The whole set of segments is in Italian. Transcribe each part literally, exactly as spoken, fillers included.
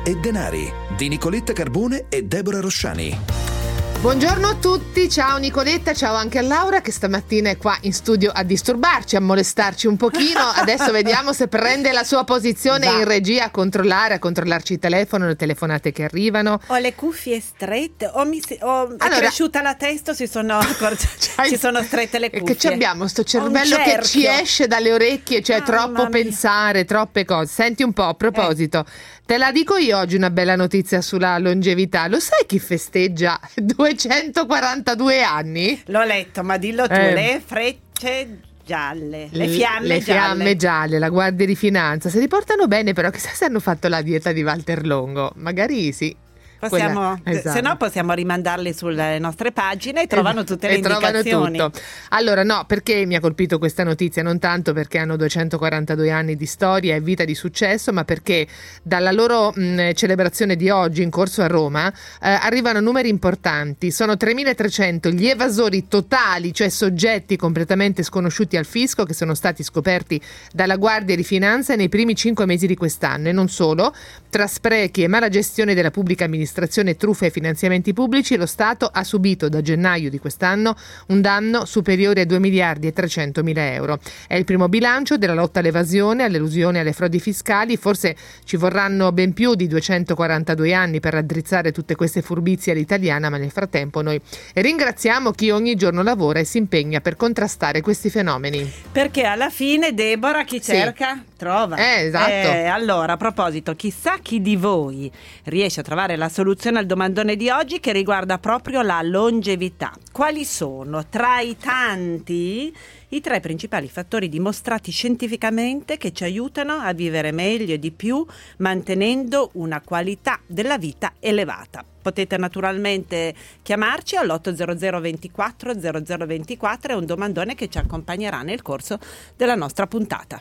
e denari di Nicoletta Carbone e Deborah Rosciani. Buongiorno a tutti, ciao Nicoletta, ciao anche a Laura che stamattina è qua in studio a disturbarci, a molestarci un pochino. Adesso vediamo se prende la sua posizione in regia a controllare, a controllarci il telefono, le telefonate che arrivano. Ho le cuffie strette, o, mi si, o allora, è cresciuta la testa o si sono, si sono strette le cuffie. Che ci abbiamo sto cervello che ci esce dalle orecchie, cioè ah, troppo pensare, troppe cose. Senti un po', a proposito, eh. te la dico io oggi una bella notizia sulla longevità. Lo sai chi festeggia duecentoquarantadue anni? L'ho letto, ma dillo tu, eh. le frecce gialle, le fiamme le gialle. fiamme gialle, la Guardia di Finanza. Se li portano bene, però chissà se hanno fatto la dieta di Walter Longo. Magari sì. Possiamo, esatto. Se no possiamo rimandarli sulle nostre pagine e trovano tutte le e indicazioni. Trovano tutto. Allora no, perché mi ha colpito questa notizia? Non tanto perché hanno duecentoquarantadue anni di storia e vita di successo, ma perché dalla loro mh, celebrazione di oggi in corso a Roma eh, arrivano numeri importanti. Sono tremilatrecento gli evasori totali, cioè soggetti completamente sconosciuti al fisco, che sono stati scoperti dalla Guardia di Finanza nei primi cinque mesi di quest'anno. E non solo, tra sprechi e mala gestione della pubblica amministrazione, truffe e finanziamenti pubblici, lo Stato ha subito da gennaio di quest'anno un danno superiore a due miliardi e trecentomila euro. È il primo bilancio della lotta all'evasione, all'elusione e alle frodi fiscali. Forse ci vorranno ben più di duecentoquarantadue anni per raddrizzare tutte queste furbizie all'italiana, ma nel frattempo noi ringraziamo chi ogni giorno lavora e si impegna per contrastare questi fenomeni. Perché alla fine, Deborah, chi sì. cerca trova. Eh, esatto. Eh, allora, a proposito, chissà chi di voi riesce a trovare la soluzione al domandone di oggi che riguarda proprio la longevità. Quali sono tra i tanti i tre principali fattori dimostrati scientificamente che ci aiutano a vivere meglio e di più, mantenendo una qualità della vita elevata? Potete naturalmente chiamarci all'otto zero zero ventiquattro zero zero ventiquattro, è un domandone che ci accompagnerà nel corso della nostra puntata.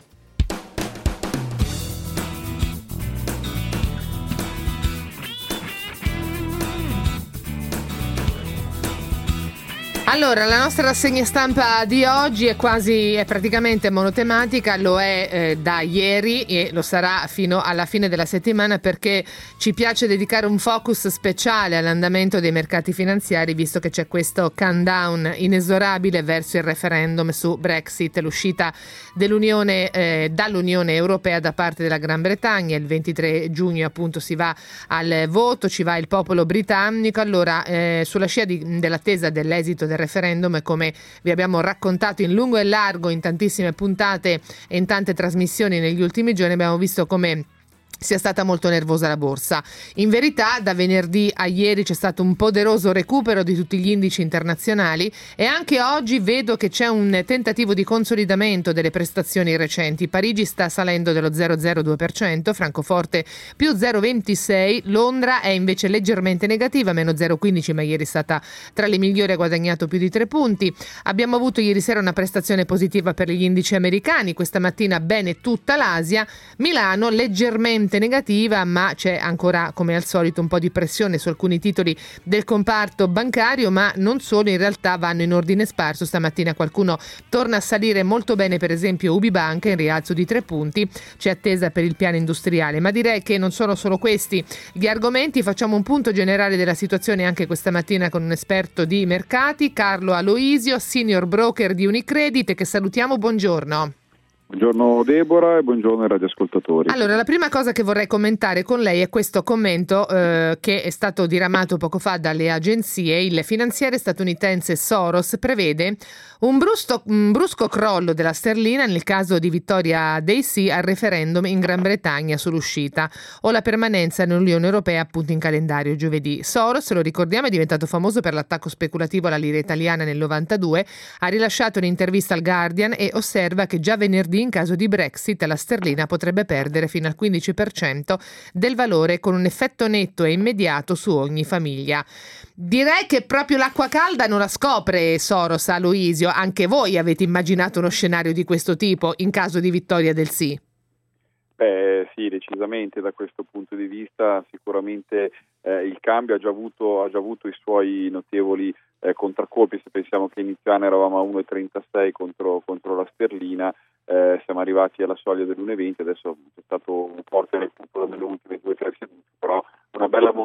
Allora, la nostra rassegna stampa di oggi è quasi, è praticamente monotematica, lo è eh, da ieri e lo sarà fino alla fine della settimana, perché ci piace dedicare un focus speciale all'andamento dei mercati finanziari, visto che c'è questo countdown inesorabile verso il referendum su Brexit, l'uscita dell'Unione eh, dall'Unione Europea da parte della Gran Bretagna. Il ventitré giugno appunto si va al voto, ci va il popolo britannico. Allora, eh, sulla scia di, dell'attesa dell'esito del referendum, e come vi abbiamo raccontato in lungo e largo in tantissime puntate e in tante trasmissioni negli ultimi giorni, abbiamo visto come sia stata molto nervosa la borsa. In verità, da venerdì a ieri c'è stato un poderoso recupero di tutti gli indici internazionali e anche oggi vedo che c'è un tentativo di consolidamento delle prestazioni recenti. Parigi sta salendo dello zero virgola zero due per cento, Francoforte più zero virgola ventisei, Londra è invece leggermente negativa, meno zero virgola quindici, ma ieri è stata tra le migliori, ha guadagnato più di tre punti. Abbiamo avuto ieri sera una prestazione positiva per gli indici americani, questa mattina bene tutta l'Asia. Milano leggermente negativa, ma c'è ancora come al solito un po' di pressione su alcuni titoli del comparto bancario, ma non solo, in realtà vanno in ordine sparso. Stamattina qualcuno torna a salire molto bene, per esempio Ubibanca in rialzo di tre punti, c'è attesa per il piano industriale, ma direi che non sono solo questi gli argomenti. Facciamo un punto generale della situazione anche questa mattina con un esperto di mercati, Carlo Aloisio, senior broker di Unicredit, che salutiamo. Buongiorno. Buongiorno Deborah e buongiorno ai radioascoltatori. Allora, la prima cosa che vorrei commentare con lei è questo commento eh, che è stato diramato poco fa dalle agenzie. Il finanziere statunitense Soros prevede un, brusto, un brusco crollo della sterlina nel caso di vittoria dei sì al referendum in Gran Bretagna sull'uscita o la permanenza nell'Unione Europea, appunto in calendario giovedì. Soros, lo ricordiamo, è diventato famoso per l'attacco speculativo alla lira italiana nel novantadue, ha rilasciato un'intervista al Guardian e osserva che già venerdì in caso di Brexit la sterlina potrebbe perdere fino al quindici per cento del valore, con un effetto netto e immediato su ogni famiglia. Direi che proprio l'acqua calda non la scopre Soros, Aloisio. Anche voi avete immaginato uno scenario di questo tipo in caso di vittoria del sì? Beh sì, decisamente da questo punto di vista sicuramente eh, il cambio ha già avuto, ha già avuto i suoi notevoli eh, contraccolpi. Se pensiamo che inizio anno eravamo a uno virgola trentasei contro, contro la sterlina, eh, siamo arrivati alla soglia dell'uno virgola venti, adesso c'è stato un forte recupero nelle ultime due o tre sedute, però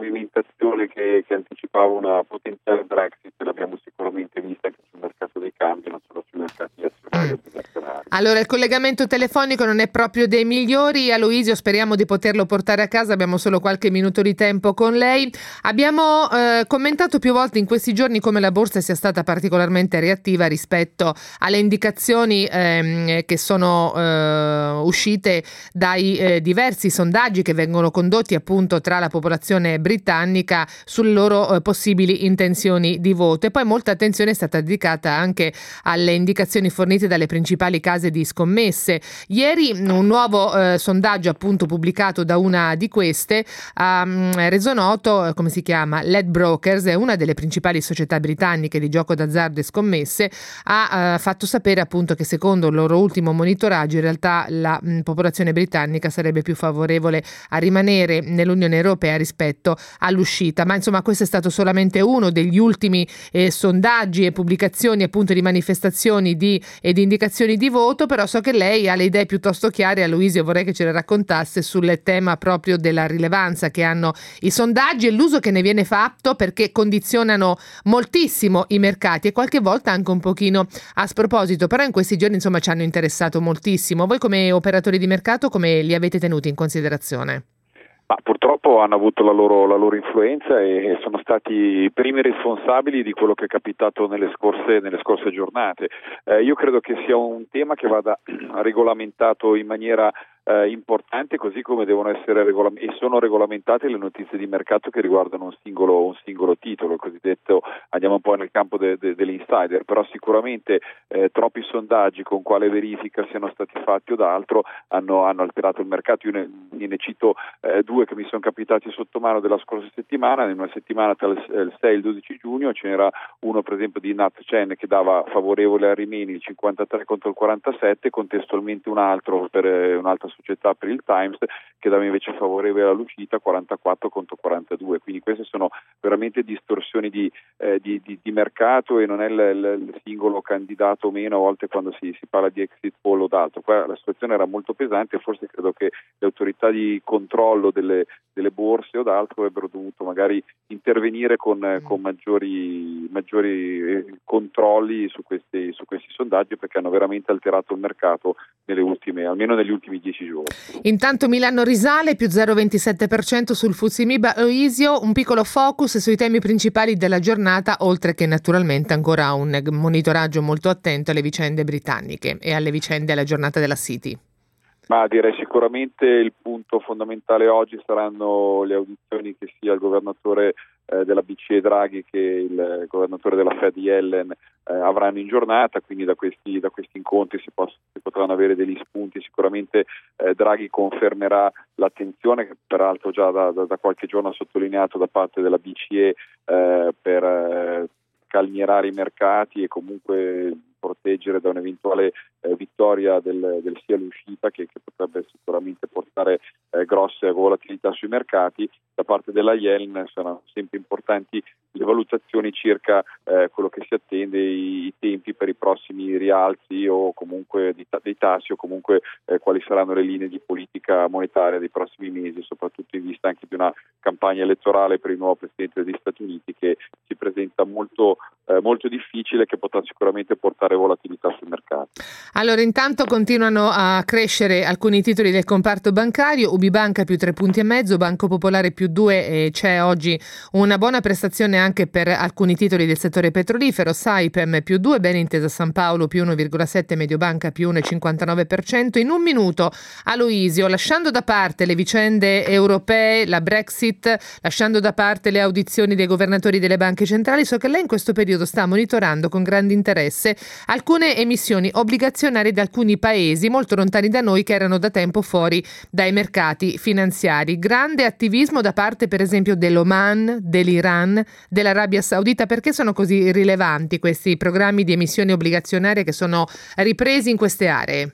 movimentazione che, che anticipava una potenziale Brexit l'abbiamo sicuramente vista anche sul mercato dei cambi, non solo sui mercati azionari e obbligazionari. Allora, il collegamento telefonico non è proprio dei migliori. Aloisio, speriamo di poterlo portare a casa, abbiamo solo qualche minuto di tempo con lei. Abbiamo eh, commentato più volte in questi giorni come la borsa sia stata particolarmente reattiva rispetto alle indicazioni ehm, che sono eh, uscite dai eh, diversi sondaggi che vengono condotti appunto tra la popolazione britannica sulle loro eh, possibili intenzioni di voto. E poi molta attenzione è stata dedicata anche alle indicazioni fornite dalle principali case di scommesse. Ieri un nuovo eh, sondaggio appunto pubblicato da una di queste ha mh, reso noto, eh, come si chiama, Ledbrokers, è una delle principali società britanniche di gioco d'azzardo e scommesse, ha eh, fatto sapere appunto che secondo il loro ultimo monitoraggio in realtà la mh, popolazione britannica sarebbe più favorevole a rimanere nell'Unione Europea rispetto all'uscita. Ma insomma questo è stato solamente uno degli ultimi eh, sondaggi e pubblicazioni appunto di manifestazioni di, e di indicazioni di voto, però so che lei ha le idee piuttosto chiare. Aloisio, vorrei che ce le raccontasse sul tema proprio della rilevanza che hanno i sondaggi e l'uso che ne viene fatto, perché condizionano moltissimo i mercati e qualche volta anche un pochino a sproposito, però in questi giorni insomma ci hanno interessato moltissimo. Voi come operatori di mercato come li avete tenuti in considerazione? Ma purtroppo hanno avuto la loro, la loro influenza e sono stati i primi responsabili di quello che è capitato nelle scorse, nelle scorse giornate. Eh, io credo che sia un tema che vada regolamentato in maniera eh, importante, così come devono essere regolam- e sono regolamentate le notizie di mercato che riguardano un singolo, un singolo titolo, il cosiddetto, andiamo un po' nel campo de- de- dell'insider, però sicuramente eh, troppi sondaggi con quale verifica siano stati fatti o d'altro hanno, hanno alterato il mercato. Io ne, ne cito eh, due che mi sono capitati sotto mano della scorsa settimana. In una settimana tra il sei e il dodici giugno ce n'era uno per esempio di Nat Chen che dava favorevole a Rimini il cinquantatré contro il quarantasette, contestualmente un altro per eh, un'altra società, per il Times, che dava invece favorevole all'uscita quarantaquattro contro quarantadue. Quindi queste sono veramente distorsioni di, eh, di, di, di mercato e non è il, il, il singolo candidato o meno a volte quando si, si parla di exit poll o d'altro. Qua la situazione era molto pesante e forse credo che le autorità di controllo delle, delle borse o d'altro avrebbero dovuto magari intervenire con, mm. con maggiori, maggiori controlli su questi, su questi sondaggi, perché hanno veramente alterato il mercato nelle ultime, almeno negli ultimi dieci giorni. Intanto Milano risale più zero virgola ventisette per cento sul F T S E M I B. Aloisio, un piccolo focus sui temi principali della giornata, oltre che naturalmente ancora un monitoraggio molto attento alle vicende britanniche e alle vicende alla giornata della City. Ma direi sicuramente il punto fondamentale oggi saranno le audizioni che sia il governatore eh, della B C E Draghi che il governatore della Fed Yellen eh, avranno in giornata, quindi da questi, da questi incontri si, poss- si potranno avere degli spunti. Sicuramente eh, Draghi confermerà l'attenzione che peraltro già da, da, da qualche giorno ha sottolineato da parte della B C E eh, per eh, calmierare i mercati e comunque proteggere da un'eventuale eh, vittoria del, del sì all'uscita che, che potrebbe sicuramente portare eh, grosse volatilità sui mercati. Da parte della Yellen saranno sempre importanti le valutazioni circa eh, quello che si attende, i, i tempi per i prossimi rialzi o comunque di, dei tassi o comunque eh, quali saranno le linee di politica monetaria dei prossimi mesi, soprattutto in vista anche di una campagna elettorale per il nuovo Presidente degli Stati Uniti che si presenta molto, eh, molto difficile, che potrà sicuramente portare volatilità sul mercato. Allora, intanto continuano a crescere alcuni titoli del comparto bancario. Ubibanca più tre punti e mezzo, Banco Popolare più due, e c'è oggi una buona prestazione anche per alcuni titoli del settore petrolifero. Saipem più due, Benintesa San Paolo più uno virgola sette, Mediobanca più uno virgola cinquantanove per cento. In un minuto, Aloisio, lasciando da parte le vicende europee, la Brexit, lasciando da parte le audizioni dei governatori delle banche centrali, so che lei in questo periodo sta monitorando con grande interesse alcune emissioni obbligazionarie da alcuni paesi molto lontani da noi che erano da tempo fuori dai mercati finanziari. Grande attivismo da parte per esempio dell'Oman, dell'Iran, dell'Arabia Saudita. Perché sono così rilevanti questi programmi di emissioni obbligazionarie che sono ripresi in queste aree?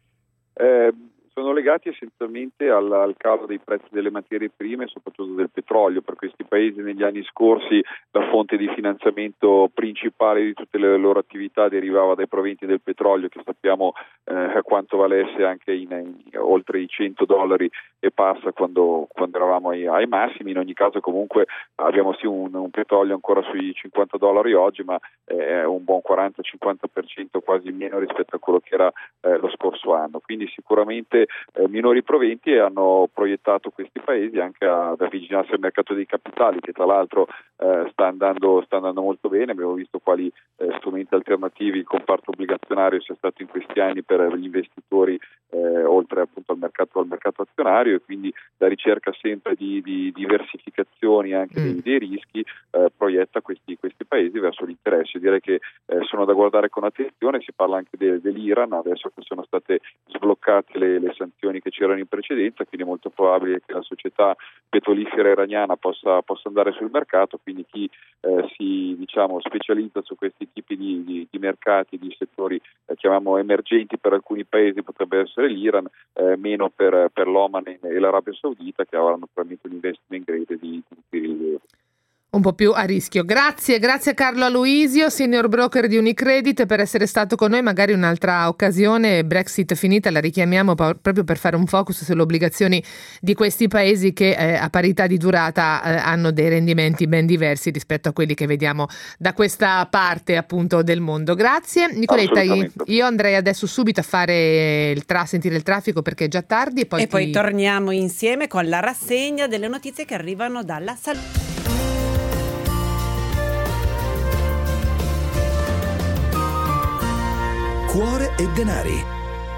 Eh, sono legati essenzialmente al, al calo dei prezzi delle materie prime e soprattutto del petrolio. Per questi paesi negli anni scorsi la fonte di finanziamento principale di tutte le loro attività derivava dai proventi del petrolio, che sappiamo eh, quanto valesse anche in, in, oltre i cento dollari e passa quando, quando eravamo ai, ai massimi. In ogni caso comunque abbiamo sì un, un petrolio ancora sui cinquanta dollari oggi, ma è un buon quaranta cinquanta per cento quasi meno rispetto a quello che era eh, lo scorso anno, quindi sicuramente eh, minori proventi, e hanno proiettato questi paesi anche ad avvicinarsi al mercato dei capitali, che tra l'altro eh, sta andando sta andando molto bene. Abbiamo visto quali eh, strumenti alternativi il comparto obbligazionario sia stato in questi anni per gli investitori, eh, oltre appunto al mercato al mercato azionario, e quindi la ricerca sempre di, di diversificazioni anche mm. dei, dei rischi eh, proietta questi, questi paesi verso l'interesse. Direi che eh, sono da guardare con attenzione. Si parla anche de, dell'Iran adesso che sono state sbloccate le, le sanzioni che c'erano in precedenza, quindi è molto probabile che la società petrolifera iraniana possa, possa andare sul mercato, quindi chi eh, si diciamo specializza su questi tipi di, di, di mercati, di settori eh, chiamiamo emergenti per alcuni paesi, potrebbe essere l'Iran, eh, meno per, per l'Oman e l'Arabia Saudita, che avranno probabilmente un investment grade di, di rilievo. Un po' più a rischio. Grazie, grazie a Carlo Aloisio, senior broker di Unicredit, per essere stato con noi. Magari un'altra occasione, Brexit finita, la richiamiamo po- proprio per fare un focus sulle obbligazioni di questi paesi che eh, a parità di durata eh, hanno dei rendimenti ben diversi rispetto a quelli che vediamo da questa parte appunto del mondo. Grazie Nicoletta, io andrei adesso subito a fare il tra- sentire il traffico perché è già tardi e poi, e ti... poi torniamo insieme con la rassegna delle notizie che arrivano dalla salute. Cuore e denari.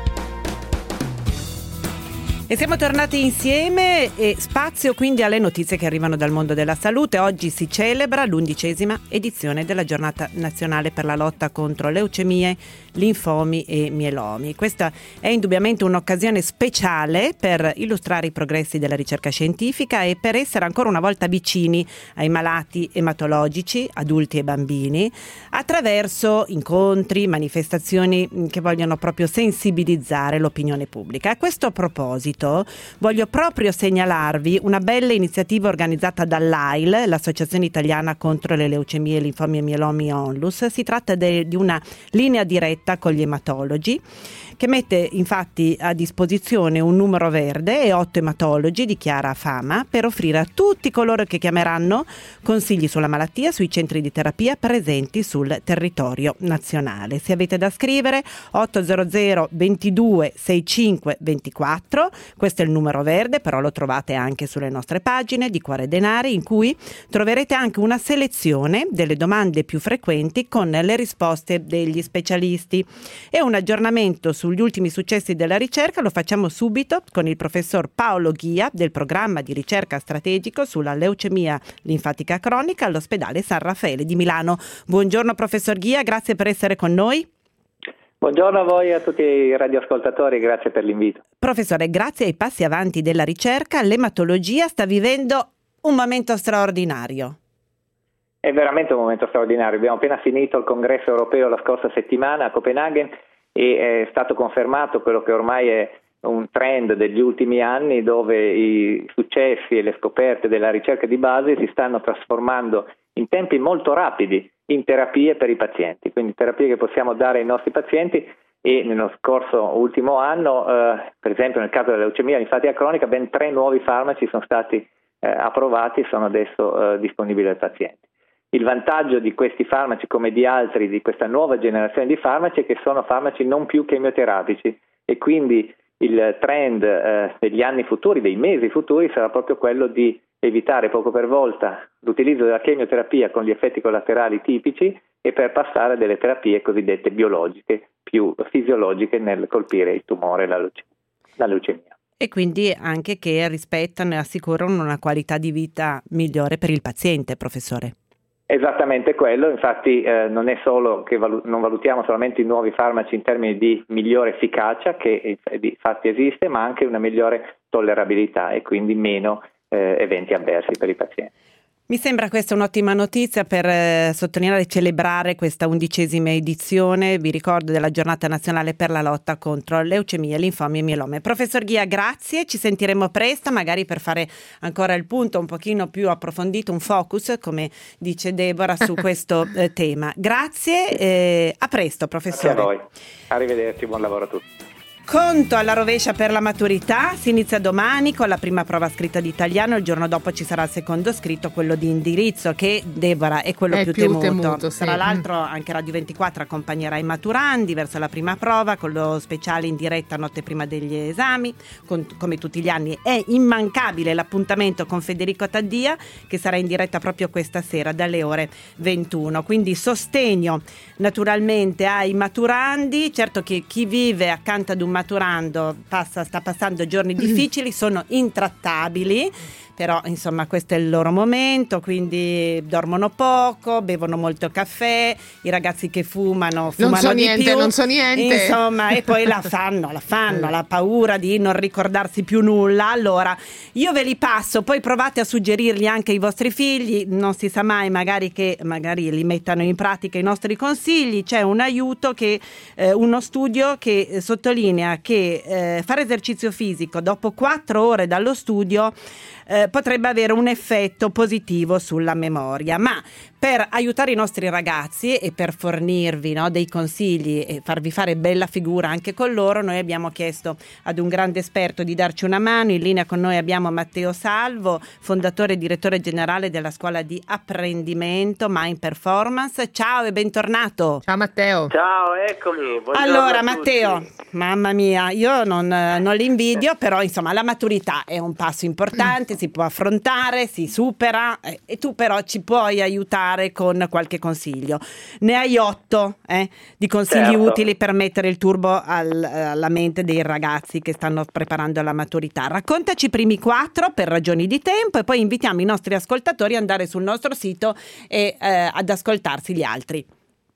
E siamo tornati insieme e spazio quindi alle notizie che arrivano dal mondo della salute. Oggi si celebra l'undicesima edizione della giornata nazionale per la lotta contro leucemie, linfomi e mielomi. Questa è indubbiamente un'occasione speciale per illustrare i progressi della ricerca scientifica e per essere ancora una volta vicini ai malati ematologici, adulti e bambini, attraverso incontri, manifestazioni che vogliono proprio sensibilizzare l'opinione pubblica. A questo proposito voglio proprio segnalarvi una bella iniziativa organizzata dall'A I L, l'Associazione Italiana contro le leucemie, linfomi e mielomi Onlus. Si tratta de, di una linea diretta con gli ematologi che mette infatti a disposizione un numero verde e otto ematologi di chiara fama per offrire a tutti coloro che chiameranno consigli sulla malattia sui centri di terapia presenti sul territorio nazionale. Se avete da scrivere otto zero zero ventidue sessantacinque ventiquattro, questo è il numero verde, però lo trovate anche sulle nostre pagine di Cuore Denari, in cui troverete anche una selezione delle domande più frequenti con le risposte degli specialisti e un aggiornamento sugli ultimi successi della ricerca. Lo facciamo subito con il professor Paolo Ghia del programma di ricerca strategico sulla leucemia linfatica cronica all'ospedale San Raffaele di Milano. Buongiorno professor Ghia, grazie per essere con noi. Buongiorno a voi e a tutti i radioascoltatori, grazie per l'invito. Professore, grazie ai passi avanti della ricerca, l'ematologia sta vivendo un momento straordinario. È veramente un momento straordinario. Abbiamo appena finito il congresso europeo la scorsa settimana a Copenaghen e è stato confermato quello che ormai è un trend degli ultimi anni, dove i successi e le scoperte della ricerca di base si stanno trasformando in tempi molto rapidi in terapie per i pazienti, quindi terapie che possiamo dare ai nostri pazienti. E nello scorso ultimo anno, eh, per esempio nel caso della leucemia linfatica cronica, ben tre nuovi farmaci sono stati eh, approvati e sono adesso eh, disponibili ai pazienti. Il vantaggio di questi farmaci, come di altri, di questa nuova generazione di farmaci, è che sono farmaci non più chemioterapici e quindi il trend eh, degli anni futuri, dei mesi futuri, sarà proprio quello di evitare poco per volta l'utilizzo della chemioterapia con gli effetti collaterali tipici e per passare a delle terapie cosiddette biologiche, più fisiologiche nel colpire il tumore, la, leuce- la leucemia. E quindi anche che rispettano e assicurano una qualità di vita migliore per il paziente, professore. Esattamente quello, infatti eh, non è solo che valu- non valutiamo solamente i nuovi farmaci in termini di migliore efficacia, che infatti esiste, ma anche una migliore tollerabilità e quindi meno eh, eventi avversi per i pazienti. Mi sembra questa un'ottima notizia per eh, sottolineare e celebrare questa undicesima edizione, vi ricordo, della giornata nazionale per la lotta contro leucemia, linfomi e mielome. Professor Ghia, grazie, ci sentiremo presto, magari per fare ancora il punto un pochino più approfondito, un focus, come dice Deborah, su questo eh, tema. Grazie, eh, a presto professore. Grazie a voi, arrivederci, buon lavoro a tutti. Conto alla rovescia per la maturità, si inizia domani con la prima prova scritta di italiano, il giorno dopo ci sarà il secondo scritto, quello di indirizzo, che Deborah è quello è più, più temuto, temuto sì. Tra l'altro anche Radio ventiquattro accompagnerà i maturandi verso la prima prova con lo speciale in diretta notte prima degli esami, con, come tutti gli anni è immancabile l'appuntamento con Federico Taddia, che sarà in diretta proprio questa sera dalle ore ventuno, quindi sostegno naturalmente ai maturandi. Certo che chi vive accanto ad un maturando passa, sta passando giorni difficili, sono intrattabili, però insomma questo è il loro momento, quindi dormono poco, bevono molto caffè, i ragazzi che fumano fumano non so di niente, più, non so niente, insomma, e poi la fanno, la fanno, la paura di non ricordarsi più nulla. Allora io ve li passo, poi provate a suggerirli anche ai vostri figli, non si sa mai, magari che magari li mettano in pratica i nostri consigli. C'è un aiuto che eh, uno studio che eh, sottolinea che eh, fare esercizio fisico dopo quattro ore dallo studio Eh, potrebbe avere un effetto positivo sulla memoria, ma per aiutare i nostri ragazzi e per fornirvi, no, dei consigli e farvi fare bella figura anche con loro, noi abbiamo chiesto ad un grande esperto di darci una mano. In linea con noi abbiamo Matteo Salvo, fondatore e direttore generale della scuola di apprendimento Mind Performance. Ciao e bentornato. Ciao Matteo. Ciao, eccomi. Buongiorno Allora a tutti. Matteo, mamma mia, io non, non li invidio, però insomma la maturità è un passo importante, si può affrontare, si supera, eh, e tu però ci puoi aiutare con qualche consiglio. Ne hai otto eh, di consigli Certo. utili per mettere il turbo al, alla mente dei ragazzi che stanno preparando la maturità. Raccontaci i primi quattro per ragioni di tempo e poi invitiamo i nostri ascoltatori ad andare sul nostro sito e eh, ad ascoltarsi gli altri.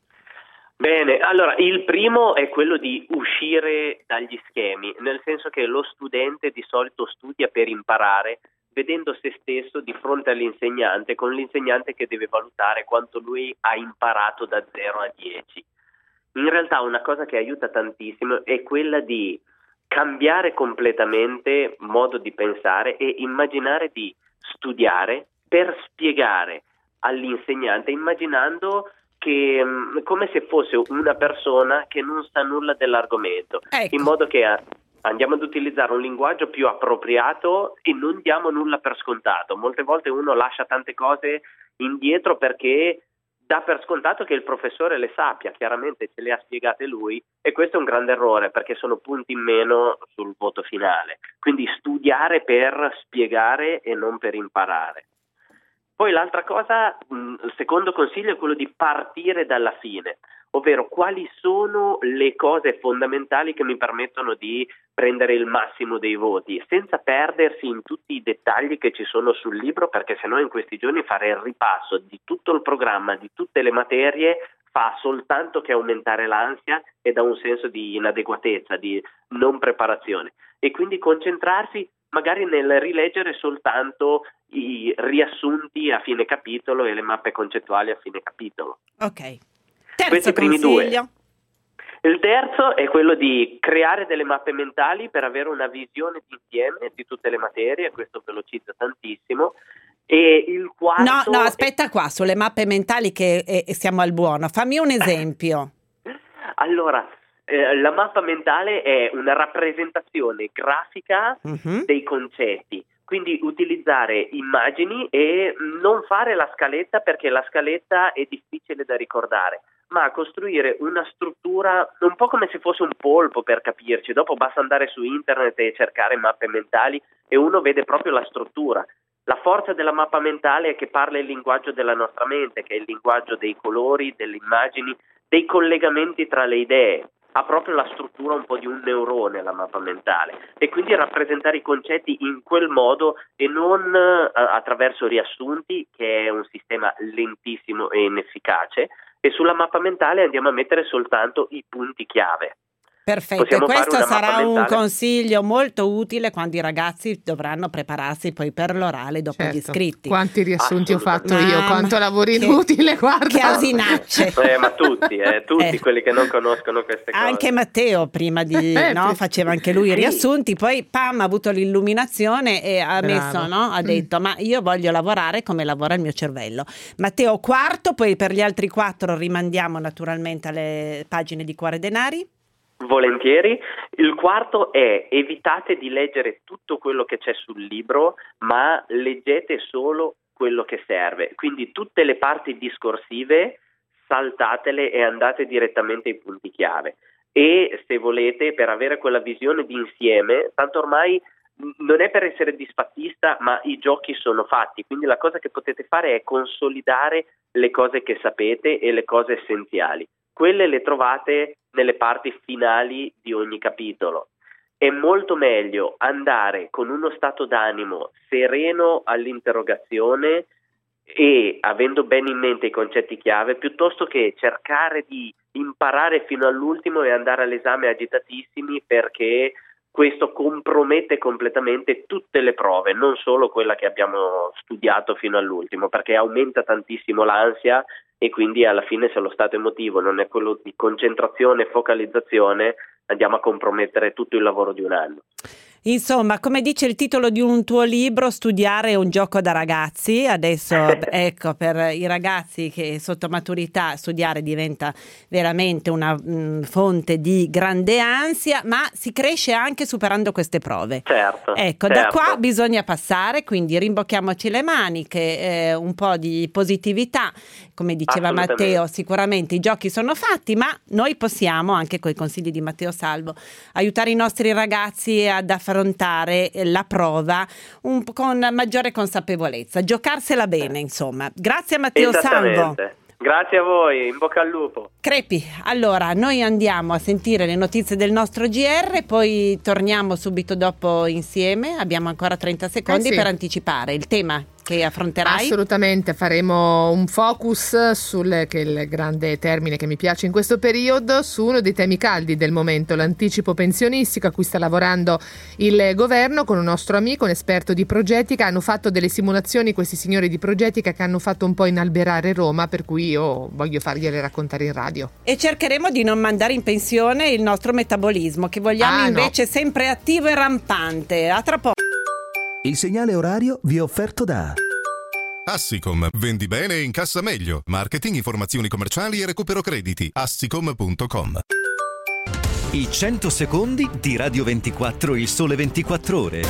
Bene, allora il primo è quello di uscire dagli schemi, nel senso che lo studente di solito studia per imparare, vedendo se stesso di fronte all'insegnante, con l'insegnante che deve valutare quanto lui ha imparato da zero a dieci. In realtà una cosa che aiuta tantissimo è quella di cambiare completamente modo di pensare e immaginare di studiare per spiegare all'insegnante, immaginando che come se fosse una persona che non sa nulla dell'argomento, Ecco. in modo che a, andiamo ad utilizzare un linguaggio più appropriato e non diamo nulla per scontato. Molte volte uno lascia tante cose indietro perché dà per scontato che il professore le sappia, chiaramente ce le ha spiegate lui, e questo è un grande errore perché sono punti in meno sul voto finale. Quindi studiare per spiegare e non per imparare. Poi l'altra cosa, il secondo consiglio è quello di partire dalla fine, ovvero quali sono le cose fondamentali che mi permettono di prendere il massimo dei voti, senza perdersi in tutti i dettagli che ci sono sul libro, perché sennò in questi giorni fare il ripasso di tutto il programma, di tutte le materie, fa soltanto che aumentare l'ansia e dà un senso di inadeguatezza, di non preparazione. E quindi concentrarsi magari nel rileggere soltanto i riassunti a fine capitolo e le mappe concettuali a fine capitolo. Ok. Terzo Questi primi consiglio. Due. Il terzo è quello di creare delle mappe mentali per avere una visione d'insieme di tutte le materie, questo velocizza tantissimo. E il quarto... No, no, aspetta qua, sulle mappe mentali che eh, siamo al buono. Fammi un esempio. Allora, eh, la mappa mentale è una rappresentazione grafica Mhm. dei concetti. Quindi utilizzare immagini e non fare la scaletta, perché la scaletta è difficile da ricordare, ma costruire una struttura un po' come se fosse un polpo, per capirci. Dopo basta andare su internet e cercare mappe mentali e uno vede proprio la struttura. La forza della mappa mentale è che parla il linguaggio della nostra mente, che è il linguaggio dei colori, delle immagini, dei collegamenti tra le idee. Ha proprio la struttura un po' di un neurone la mappa mentale, e quindi rappresentare i concetti in quel modo e non eh, attraverso riassunti, che è un sistema lentissimo e inefficace. E sulla mappa mentale andiamo a mettere soltanto i punti chiave. Perfetto, Possiamo questo fare una sarà mappa un mentale. consiglio molto utile quando i ragazzi dovranno prepararsi poi per l'orale dopo Certo. gli iscritti. Quanti riassunti ho fatto io, Mamma, quanto lavoro che- inutile, guarda. Che asinacce. Eh, ma tutti, eh, tutti Eh. quelli che non conoscono queste cose. Anche Matteo prima di Eh, no, sì. faceva anche lui i Sì. riassunti, poi pam ha avuto l'illuminazione e ha Bravo. messo, no? Ha Mm. detto ma io voglio lavorare come lavora il mio cervello. Matteo quarto, poi per gli altri quattro rimandiamo naturalmente alle pagine di Cuore Denari. Volentieri. Il quarto è: evitate di leggere tutto quello che c'è sul libro, ma leggete solo quello che serve. Quindi tutte le parti discorsive saltatele e andate direttamente ai punti chiave. E se volete, per avere quella visione d'insieme, tanto ormai non è per essere disfattista, ma i giochi sono fatti, quindi la cosa che potete fare è consolidare le cose che sapete e le cose essenziali. Quelle le trovate nelle parti finali di ogni capitolo. È molto meglio andare con uno stato d'animo sereno all'interrogazione e avendo bene in mente i concetti chiave, piuttosto che cercare di imparare fino all'ultimo e andare all'esame agitatissimi, perché questo compromette completamente tutte le prove, non solo quella che abbiamo studiato fino all'ultimo, perché aumenta tantissimo l'ansia e quindi alla fine, se lo stato emotivo non è quello di concentrazione e focalizzazione, andiamo a compromettere tutto il lavoro di un anno. Insomma, come dice il titolo di un tuo libro, studiare è un gioco da ragazzi. Adesso, ecco, per i ragazzi che sotto maturità studiare diventa veramente una mh, fonte di grande ansia, ma si cresce anche superando queste prove. Certo. Ecco, certo. da qua bisogna passare, quindi rimbocchiamoci le maniche, eh, un po' di positività, come diceva Matteo, sicuramente i giochi sono fatti, ma noi possiamo, anche con i consigli di Matteo Salvo, aiutare i nostri ragazzi ad affrontare la prova un po' con maggiore consapevolezza, giocarsela bene, insomma. Grazie a Matteo Salvo. Grazie a voi, in bocca al lupo. Crepi, allora noi andiamo a sentire le notizie del nostro G R, poi torniamo subito dopo insieme. Abbiamo ancora trenta secondi Eh sì. per anticipare il tema che affronterai. Assolutamente, faremo un focus sul, che è il grande termine che mi piace in questo periodo, su uno dei temi caldi del momento, l'anticipo pensionistico, a cui sta lavorando il governo con un nostro amico, un esperto di Progettica. Hanno fatto delle simulazioni questi signori di Progettica che hanno fatto un po' inalberare Roma, per cui io voglio fargliele raccontare in radio. E cercheremo di non mandare in pensione il nostro metabolismo, che vogliamo Ah, no. invece sempre attivo e rampante. A tra poco. Il segnale orario vi è offerto da Assicom, vendi bene e incassa meglio. Marketing, informazioni commerciali e recupero crediti. assicom punto com. I cento secondi di Radio ventiquattro, il Sole ventiquattro Ore.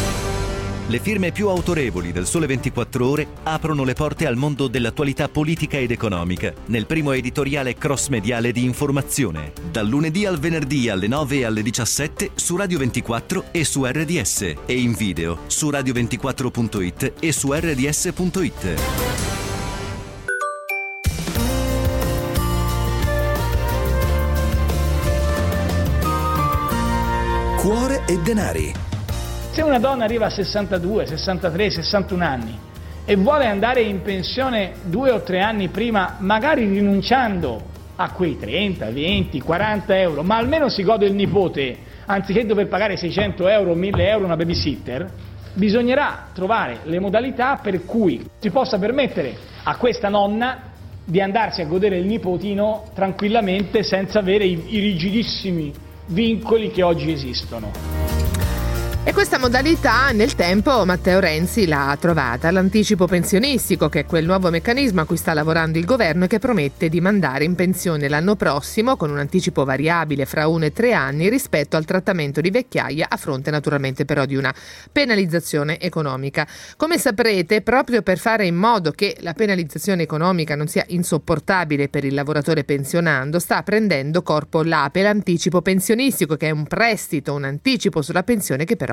Le firme più autorevoli del Sole ventiquattro Ore aprono le porte al mondo dell'attualità politica ed economica nel primo editoriale cross-mediale di informazione, dal lunedì al venerdì alle nove e alle diciassette su Radio ventiquattro e su R D S, e in video su radio ventiquattro punto it e su R D S punto it. Cuore e Denari. Se una donna arriva a sessantadue, sessantatré, sessantuno anni e vuole andare in pensione due o tre anni prima, magari rinunciando a quei trenta, venti, quaranta euro, ma almeno si gode il nipote, anziché dover pagare seicento euro o mille euro una babysitter, bisognerà trovare le modalità per cui si possa permettere a questa nonna di andarsi a godere il nipotino tranquillamente, senza avere i, i rigidissimi vincoli che oggi esistono. E questa modalità nel tempo Matteo Renzi l'ha trovata, l'anticipo pensionistico, che è quel nuovo meccanismo a cui sta lavorando il governo e che promette di mandare in pensione l'anno prossimo con un anticipo variabile fra uno e tre anni rispetto al trattamento di vecchiaia, a fronte naturalmente però di una penalizzazione economica. Come saprete, proprio per fare in modo che la penalizzazione economica non sia insopportabile per il lavoratore pensionando, sta prendendo corpo l'A P E, l'anticipo pensionistico, che è un prestito, un anticipo sulla pensione che però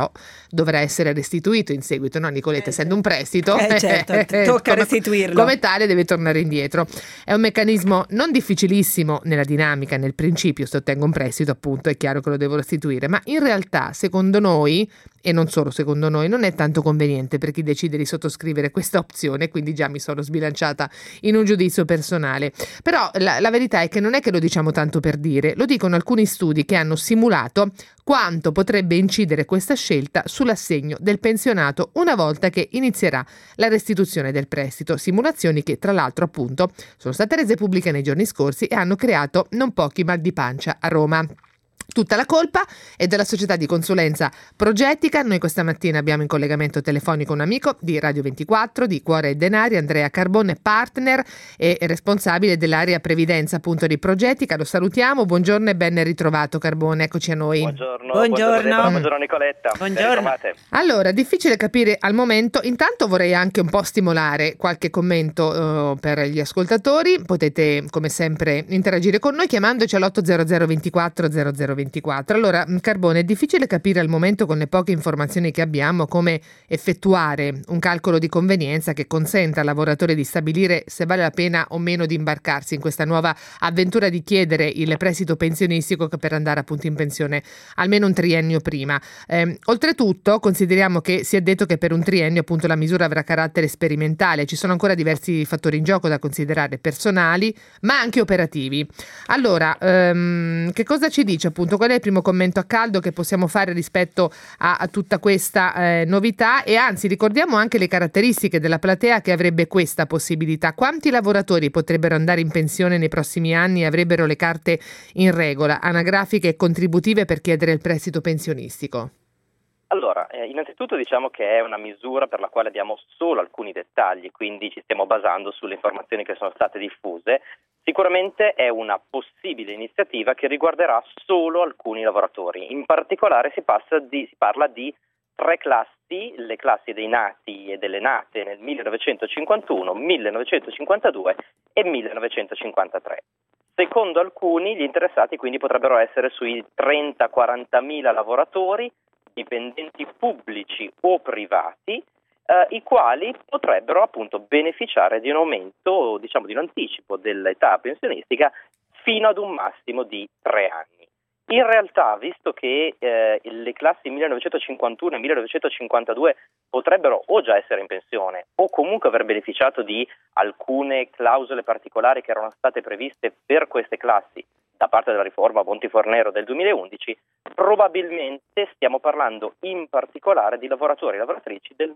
però dovrà essere restituito in seguito, no Nicoletta? Essendo un prestito, eh, certo, tocca come, restituirlo. Come tale deve tornare indietro. È un meccanismo non difficilissimo nella dinamica, nel principio, se ottengo un prestito appunto è chiaro che lo devo restituire, ma in realtà secondo noi, e non solo secondo noi, non è tanto conveniente per chi decide di sottoscrivere questa opzione, quindi già mi sono sbilanciata in un giudizio personale. Però la, la verità è che non è che lo diciamo tanto per dire, lo dicono alcuni studi che hanno simulato quanto potrebbe incidere questa scelta sull'assegno del pensionato una volta che inizierà la restituzione del prestito. Simulazioni che tra l'altro appunto sono state rese pubbliche nei giorni scorsi e hanno creato non pochi mal di pancia a Roma. Tutta la colpa è della società di consulenza Progettica. Noi questa mattina abbiamo in collegamento telefonico un amico di Radio ventiquattro, di Cuore e Denari, Andrea Carbone, partner e responsabile dell'area previdenza appunto di Progettica. Lo salutiamo, buongiorno e ben ritrovato Carbone, eccoci a noi. Buongiorno, buongiorno, buongiorno, buongiorno Nicoletta. Buongiorno. Allora, difficile capire al momento, intanto vorrei anche un po' stimolare qualche commento uh, per gli ascoltatori, potete come sempre interagire con noi chiamandoci all'otto zero zero ventiquattro zero zero ventiquattro. Allora, Carbone, è difficile capire al momento con le poche informazioni che abbiamo come effettuare un calcolo di convenienza che consenta al lavoratore di stabilire se vale la pena o meno di imbarcarsi in questa nuova avventura di chiedere il prestito pensionistico per andare appunto in pensione almeno un triennio prima. Eh, oltretutto consideriamo che si è detto che per un triennio appunto la misura avrà carattere sperimentale, ci sono ancora diversi fattori in gioco da considerare, personali ma anche operativi. Allora, ehm, che cosa ci dice appunto? Qual è il primo commento a caldo che possiamo fare rispetto a, a tutta questa eh, novità? E anzi ricordiamo anche le caratteristiche della platea che avrebbe questa possibilità. Quanti lavoratori potrebbero andare in pensione nei prossimi anni e avrebbero le carte in regola, anagrafiche e contributive per chiedere il prestito pensionistico? Allora, eh, innanzitutto diciamo che è una misura per la quale abbiamo solo alcuni dettagli, quindi ci stiamo basando sulle informazioni che sono state diffuse. Sicuramente è una possibile iniziativa che riguarderà solo alcuni lavoratori. In particolare si, passa di, si parla di tre classi, le classi dei nati e delle nate nel millenovecentocinquantuno, millenovecentocinquantadue e millenovecentocinquantatré. Secondo alcuni gli interessati quindi potrebbero essere sui trenta quarantamila lavoratori, dipendenti pubblici o privati, eh, i quali potrebbero appunto beneficiare di un aumento, diciamo di un anticipo dell'età pensionistica fino ad un massimo di tre anni. In realtà, visto che eh, le classi millenovecentocinquantuno e millenovecentocinquantadue potrebbero o già essere in pensione o comunque aver beneficiato di alcune clausole particolari che erano state previste per queste classi da parte della riforma Monti-Fornero del duemilaundici, probabilmente stiamo parlando in particolare di lavoratori e lavoratrici del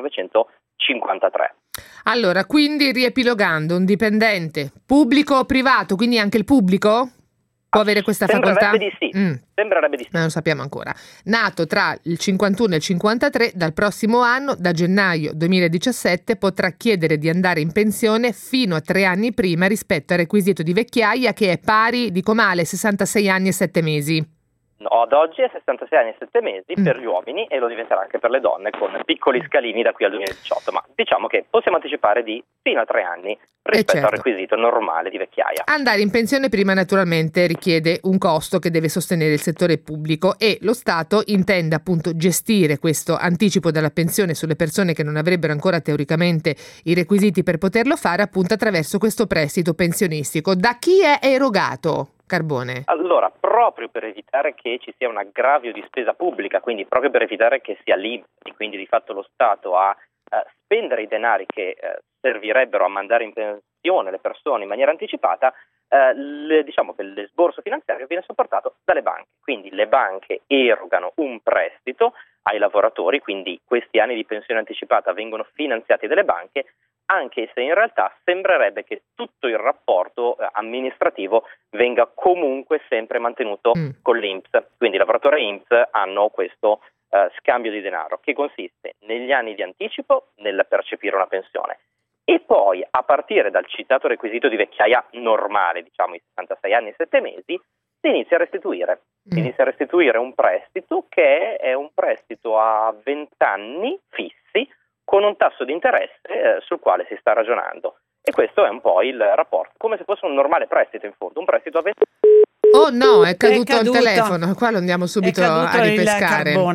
millenovecentocinquantatré. Allora, quindi riepilogando, un dipendente pubblico o privato, quindi anche il pubblico può avere questa facoltà? Sembrerebbe di sì. Mm. Sembrerebbe di sì. Non lo sappiamo ancora. Nato tra il cinquantuno e il cinquantatré, dal prossimo anno, da gennaio duemiladiciassette, potrà chiedere di andare in pensione fino a tre anni prima rispetto al requisito di vecchiaia che è pari, dico male, sessantasei anni e sette mesi. No, ad oggi è sessantasei anni e sette mesi mm. per gli uomini e lo diventerà anche per le donne con piccoli scalini da qui al duemiladiciotto, ma diciamo che possiamo anticipare di fino a tre anni rispetto certo. al requisito normale di vecchiaia. Andare in pensione prima naturalmente richiede un costo che deve sostenere il settore pubblico e lo Stato intende appunto gestire questo anticipo della pensione sulle persone che non avrebbero ancora teoricamente i requisiti per poterlo fare appunto attraverso questo prestito pensionistico. Da chi è erogato? Carbone. Allora, proprio per evitare che ci sia un aggravio di spesa pubblica, quindi proprio per evitare che sia l'I N P S e quindi di fatto lo Stato a uh, spendere i denari che uh, servirebbero a mandare in pensione le persone in maniera anticipata, uh, le, diciamo che l'esborso finanziario viene sopportato dalle banche. Quindi le banche erogano un prestito ai lavoratori, quindi questi anni di pensione anticipata vengono finanziati dalle banche, anche se in realtà sembrerebbe che tutto il rapporto eh, amministrativo venga comunque sempre mantenuto mm. con l'I N P S. Quindi i lavoratori I N P S hanno questo eh, scambio di denaro che consiste negli anni di anticipo nel percepire una pensione e poi a partire dal citato requisito di vecchiaia normale, diciamo i sessantasei anni e sette mesi, si inizia a restituire. Si mm. inizia a restituire un prestito che è un prestito a venti anni fissi con un tasso di interesse eh, sul quale si sta ragionando. E questo è un po' il rapporto, come se fosse un normale prestito in fondo, un prestito a venti Oh no, è caduto, è caduto il telefono, qua lo andiamo subito a ripescare.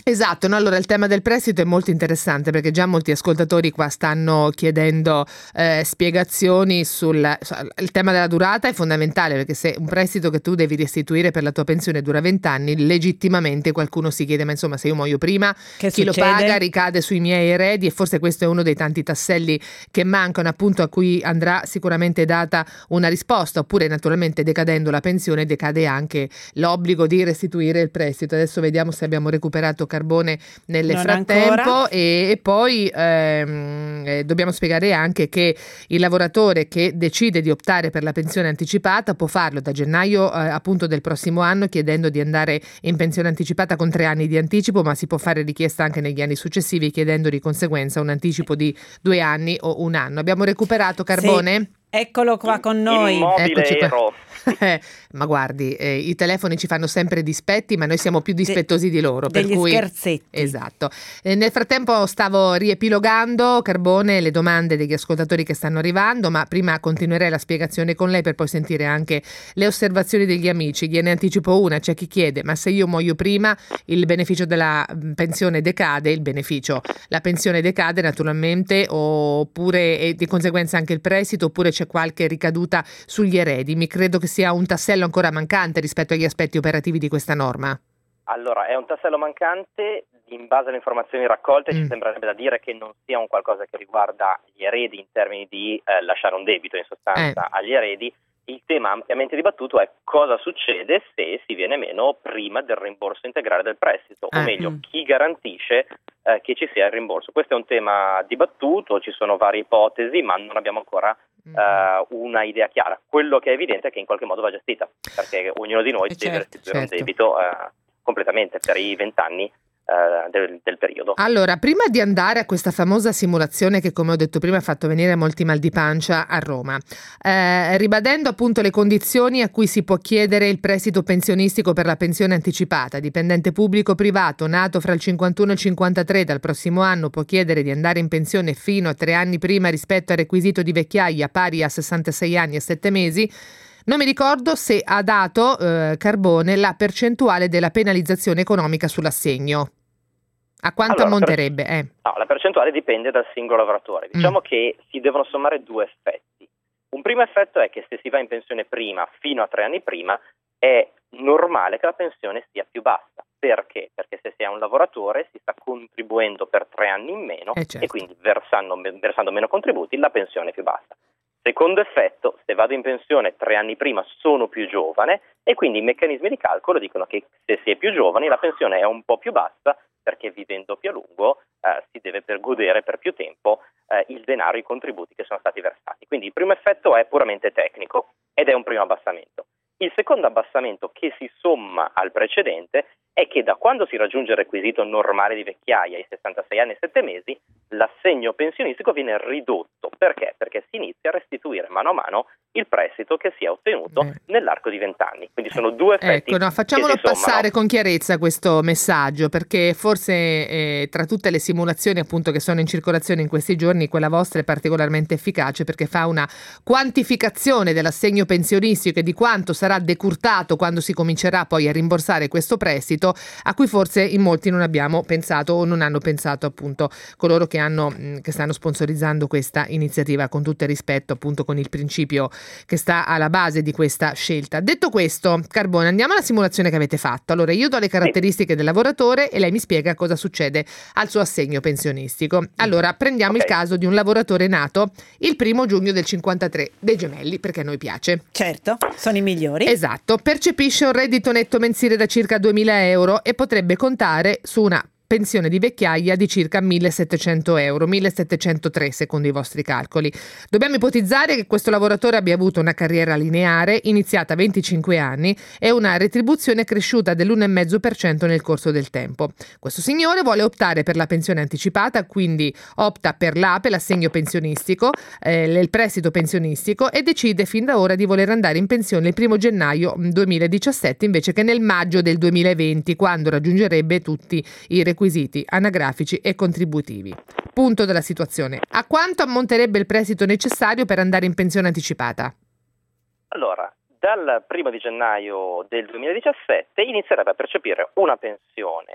Esatto, no? Allora il tema del prestito è molto interessante perché già molti ascoltatori qua stanno chiedendo eh, spiegazioni sul il tema della durata. È fondamentale, perché se un prestito che tu devi restituire per la tua pensione dura venti anni, legittimamente qualcuno si chiede: ma insomma, se io muoio prima, che chi succede? lo paga? Ricade sui miei eredi, e forse questo è uno dei tanti tasselli che mancano, appunto, a cui andrà sicuramente data una risposta. Oppure, naturalmente, decadendo la pensione, decade anche l'obbligo di restituire il prestito. Adesso vediamo se abbiamo recuperato Carbone nel Non frattempo. E, e poi ehm, eh, dobbiamo spiegare anche che il lavoratore che decide di optare per la pensione anticipata può farlo da gennaio eh, appunto del prossimo anno, chiedendo di andare in pensione anticipata con tre anni di anticipo, ma si può fare richiesta anche negli anni successivi, chiedendo di conseguenza un anticipo di due anni o un anno. Abbiamo recuperato Carbone? Sì. Eccolo qua con noi. Eccoci qua. Eh, ma guardi, eh, i telefoni ci fanno sempre dispetti, ma noi siamo più dispettosi De- di loro. Per degli cui, scherzetti. Esatto. Eh, nel frattempo stavo riepilogando, Carbone, le domande degli ascoltatori che stanno arrivando, ma prima continuerei la spiegazione con lei per poi sentire anche le osservazioni degli amici. Gliene anticipo una: c'è chi chiede: ma se io muoio prima, il beneficio della pensione decade? Il beneficio, la pensione decade naturalmente, oppure e di conseguenza anche il prestito, oppure c'è qualche ricaduta sugli eredi? Mi credo che sia un tassello ancora mancante rispetto agli aspetti operativi di questa norma. Allora, è un tassello mancante. In base alle informazioni raccolte mm. ci sembrerebbe da dire che non sia un qualcosa che riguarda gli eredi in termini di eh, lasciare un debito in sostanza eh. agli eredi. Il tema ampiamente dibattuto è cosa succede se si viene meno prima del rimborso integrale del prestito, eh. o meglio, mm. chi garantisce eh, che ci sia il rimborso. Questo è un tema dibattuto, ci sono varie ipotesi, ma non abbiamo ancora mm. eh, una idea chiara. Quello che è evidente è che in qualche modo va gestita, perché ognuno di noi eh deve certo, restituire certo. un debito eh, completamente per i vent'anni Uh, del, del periodo. Allora, prima di andare a questa famosa simulazione che, come ho detto prima, ha fatto venire molti mal di pancia a Roma, eh, ribadendo appunto le condizioni a cui si può chiedere il prestito pensionistico per la pensione anticipata, dipendente pubblico o privato nato fra il cinquantuno e il cinquantatré, dal prossimo anno può chiedere di andare in pensione fino a tre anni prima rispetto al requisito di vecchiaia pari a sessantasei anni e sette mesi. Non mi ricordo se ha dato eh, Carbone la percentuale della penalizzazione economica sull'assegno. A quanto allora, ammonterebbe? Eh? No, la percentuale dipende dal singolo lavoratore. Diciamo mm. che si devono sommare due effetti. Un primo effetto è che se si va in pensione prima, fino a tre anni prima, è normale che la pensione sia più bassa. Perché? Perché se si è un lavoratore si sta contribuendo per tre anni in meno eh certo. e quindi versando, versando meno contributi la pensione è più bassa. Secondo effetto, se vado in pensione tre anni prima sono più giovane e quindi i meccanismi di calcolo dicono che se si è più giovani la pensione è un po' più bassa, perché vivendo più a lungo eh, si deve per godere per più tempo eh, il denaro, i contributi che sono stati versati. Quindi il primo effetto è puramente tecnico ed è un primo abbassamento. Il secondo abbassamento, che si somma al precedente, è che da quando si raggiunge il requisito normale di vecchiaia, ai sessantasei anni e sette mesi, l'assegno pensionistico viene ridotto. Perché? Perché si inizia a restituire mano a mano il prestito che si è ottenuto eh. nell'arco di vent'anni. Quindi sono due effetti. Ecco, no, facciamolo che si passare sommano. con chiarezza questo messaggio, perché forse eh, tra tutte le simulazioni appunto che sono in circolazione in questi giorni, quella vostra è particolarmente efficace, perché fa una quantificazione dell'assegno pensionistico e di quanto sarà decurtato quando si comincerà poi a rimborsare questo prestito, a cui forse in molti non abbiamo pensato o non hanno pensato appunto coloro che hanno che stanno sponsorizzando questa iniziativa, con tutto il rispetto appunto con il principio che sta alla base di questa scelta. Detto questo, Carbone, andiamo alla simulazione che avete fatto. Allora io do le caratteristiche del lavoratore e lei mi spiega cosa succede al suo assegno pensionistico. Allora prendiamo okay. il caso di un lavoratore nato il primo giugno del cinquantatré, dei gemelli, perché a noi piace. Certo, sono i migliori. Esatto, percepisce un reddito netto mensile da circa duemila euro e potrebbe contare su una pensione di vecchiaia di circa millesettecento euro, millesettecentotre secondo i vostri calcoli. Dobbiamo ipotizzare che questo lavoratore abbia avuto una carriera lineare iniziata a venticinque anni e una retribuzione cresciuta dell'uno virgola cinque per cento nel corso del tempo. Questo signore vuole optare per la pensione anticipata, quindi opta per l'A P E, l'assegno pensionistico, eh, il prestito pensionistico, e decide fin da ora di voler andare in pensione il primo gennaio duemiladiciassette invece che nel maggio del duemilaventi, quando raggiungerebbe tutti i requisiti requisiti anagrafici e contributivi. Punto della situazione. A quanto ammonterebbe il prestito necessario per andare in pensione anticipata? Allora, dal primo di gennaio del duemiladiciassette inizierebbe a percepire una pensione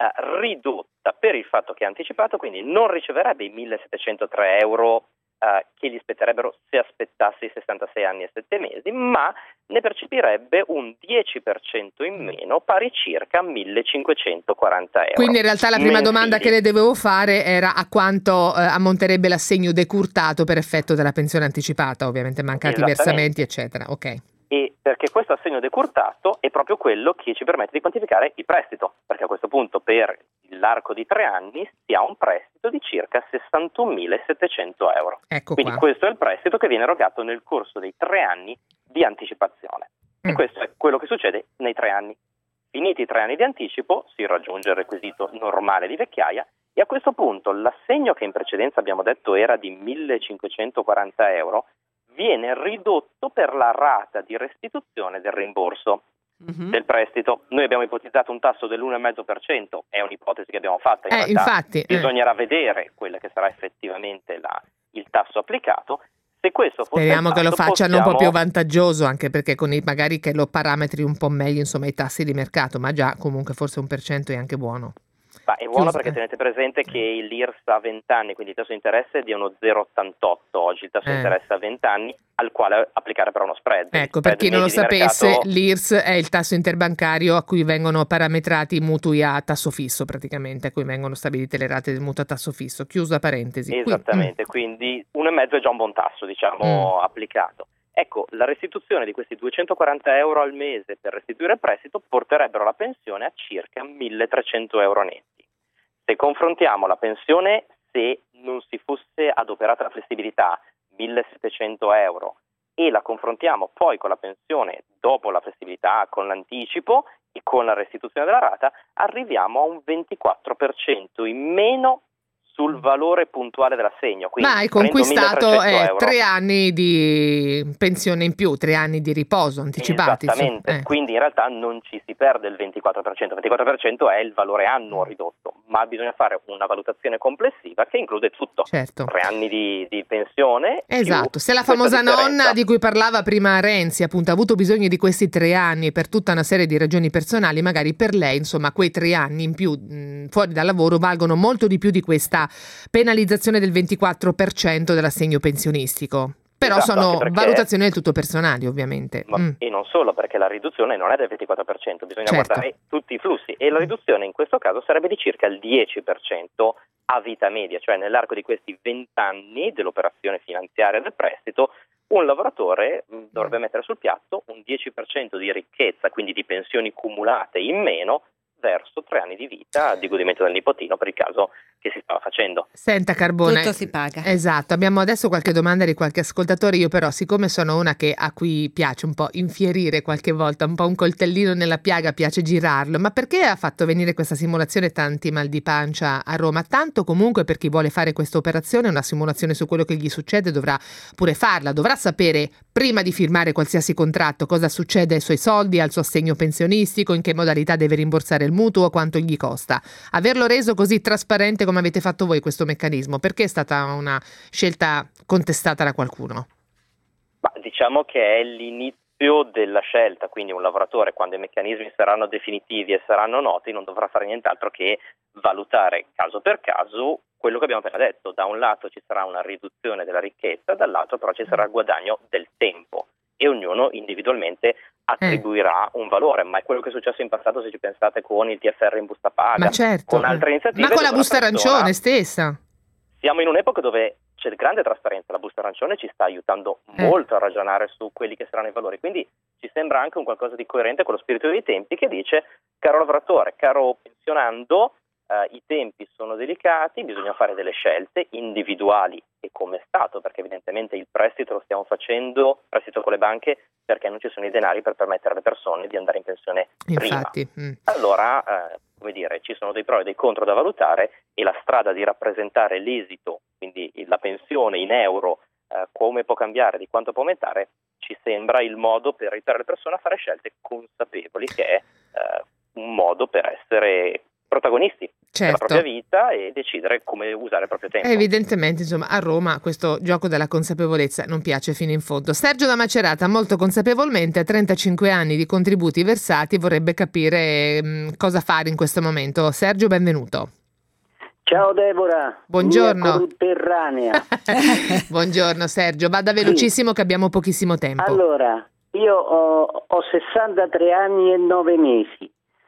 eh, ridotta per il fatto che è anticipato, quindi non riceverebbe i millesettecentotre euro eh, che gli spetterebbero se aspettasse i sessantasei anni e sette mesi, ma ne percepirebbe un dieci per cento in meno, pari circa a millecinquecentoquaranta euro. Quindi in realtà la prima mensili. domanda che le dovevo fare era a quanto eh, ammonterebbe l'assegno decurtato per effetto della pensione anticipata, ovviamente mancati versamenti eccetera. Ok. E perché questo assegno decurtato è proprio quello che ci permette di quantificare il prestito, perché a questo punto per l'arco di tre anni si ha un prestito di circa sessantunomilasettecento euro. Ecco Quindi qua. questo è il prestito che viene erogato nel corso dei tre anni di anticipazione. Mm. E questo è quello che succede nei tre anni. Finiti i tre anni di anticipo si raggiunge il requisito normale di vecchiaia e a questo punto l'assegno che in precedenza abbiamo detto era di millecinquecentoquaranta euro viene ridotto per la rata di restituzione del rimborso mm-hmm. del prestito. Noi abbiamo ipotizzato un tasso dell'uno virgola cinque per cento, è un'ipotesi che abbiamo fatto, in eh, realtà infatti, bisognerà eh. vedere quella che sarà effettivamente la, il tasso applicato. Se questo fosse Speriamo il che lo tasso, facciano possiamo... un po' più vantaggioso, anche perché con i magari che lo parametri un po' meglio, insomma, i tassi di mercato, ma già comunque forse un per cento è anche buono. Ma è buono Chiuso, perché eh. tenete presente che l'I R S a venti anni, quindi il tasso di interesse è di uno zero virgola ottantotto oggi, il tasso Eh. di interesse a venti anni, al quale applicare però uno spread. Ecco, Il per spread chi non lo medi di sapesse, mercato- l'I R S è il tasso interbancario a cui vengono parametrati i mutui a tasso fisso, praticamente, a cui vengono stabilite le rate del mutuo a tasso fisso. Chiusa parentesi. Qui- Esattamente, quindi uno e mezzo è già un buon tasso, diciamo, Mm. applicato. Ecco, la restituzione di questi duecentoquaranta euro al mese per restituire il prestito porterebbero la pensione a circa milletrecento euro netti. Se confrontiamo la pensione, se non si fosse adoperata la flessibilità, millesettecento euro, e la confrontiamo poi con la pensione dopo la flessibilità, con l'anticipo e con la restituzione della rata, arriviamo a un ventiquattro per cento in meno sul valore puntuale dell'assegno. Quindi Ma hai prendo conquistato milletrecento eh, euro. tre anni di pensione in più, tre anni di riposo anticipati. Esattamente, insomma. Eh. quindi in realtà non ci si perde il ventiquattro per cento, il ventiquattro per cento è il valore annuo ridotto, ma bisogna fare una valutazione complessiva che include tutto, Certo. tre anni di, di pensione. Esatto, più se la questa famosa differenza. nonna di cui parlava prima Renzi appunto ha avuto bisogno di questi tre anni per tutta una serie di ragioni personali, magari per lei insomma quei tre anni in più mh, fuori dal lavoro valgono molto di più di questa penalizzazione del ventiquattro per cento dell'assegno pensionistico. Però Esatto, sono anche perché- valutazioni del tutto personali, ovviamente. Ma- Mm. E non solo, perché la riduzione non è del ventiquattro per cento, bisogna Certo. guardare tutti i flussi e la riduzione in questo caso sarebbe di circa il dieci per cento a vita media, cioè nell'arco di questi venti anni dell'operazione finanziaria del prestito un lavoratore mh, dovrebbe mettere sul piatto un dieci per cento di ricchezza, quindi di pensioni cumulate in meno, verso tre anni di vita di godimento del nipotino per il caso che si stava facendo. Senta Carbone, Tutto si paga. Esatto, abbiamo adesso qualche domanda di qualche ascoltatore, io però siccome sono una che a cui piace un po' infierire qualche volta, un po' un coltellino nella piaga, piace girarlo, ma perché ha fatto venire questa simulazione tanti mal di pancia a Roma? Tanto comunque per chi vuole fare questa operazione, una simulazione su quello che gli succede dovrà pure farla, dovrà sapere prima di firmare qualsiasi contratto cosa succede ai suoi soldi, al suo assegno pensionistico, in che modalità deve rimborsare il mutuo, quanto gli costa. Averlo reso così trasparente come avete fatto voi questo meccanismo, perché è stata una scelta contestata da qualcuno? Ma diciamo che è l'inizio della scelta, quindi un lavoratore quando i meccanismi saranno definitivi e saranno noti non dovrà fare nient'altro che valutare caso per caso quello che abbiamo appena detto. Da un lato ci sarà una riduzione della ricchezza, dall'altro però ci sarà il guadagno del tempo e ognuno individualmente attribuirà un valore, ma è quello che è successo in passato, se ci pensate, con il T F R in busta paga, Ma certo, con altre iniziative. ma con la dove busta persona- arancione stessa. Siamo in un'epoca dove c'è grande trasparenza, la busta arancione ci sta aiutando Eh. molto a ragionare su quelli che saranno i valori, quindi ci sembra anche un qualcosa di coerente con lo spirito dei tempi che dice: caro lavoratore, caro pensionando, eh, i tempi sono delicati, bisogna fare delle scelte individuali e come è stato, perché evidentemente il prestito lo stiamo facendo, prestito con le banche, perché non ci sono i denari per permettere alle persone di andare in pensione Infatti, prima. mm. Allora, eh, come dire, ci sono dei pro e dei contro da valutare e la strada di rappresentare l'esito, quindi la pensione in euro, eh, come può cambiare, di quanto può aumentare, ci sembra il modo per aiutare le persone a fare scelte consapevoli, che è eh, un modo per essere protagonisti. certo. della propria vita e decidere come usare il proprio tempo. Evidentemente, insomma, a Roma questo gioco della consapevolezza non piace fino in fondo. Sergio da Macerata, molto consapevolmente, a trentacinque anni di contributi versati, vorrebbe capire mh, cosa fare in questo momento. Sergio, benvenuto. Ciao Deborah. Buongiorno. Conterranea. Buongiorno Sergio, vada velocissimo sì. che abbiamo pochissimo tempo. Allora, io ho, ho sessantatré anni e nove mesi,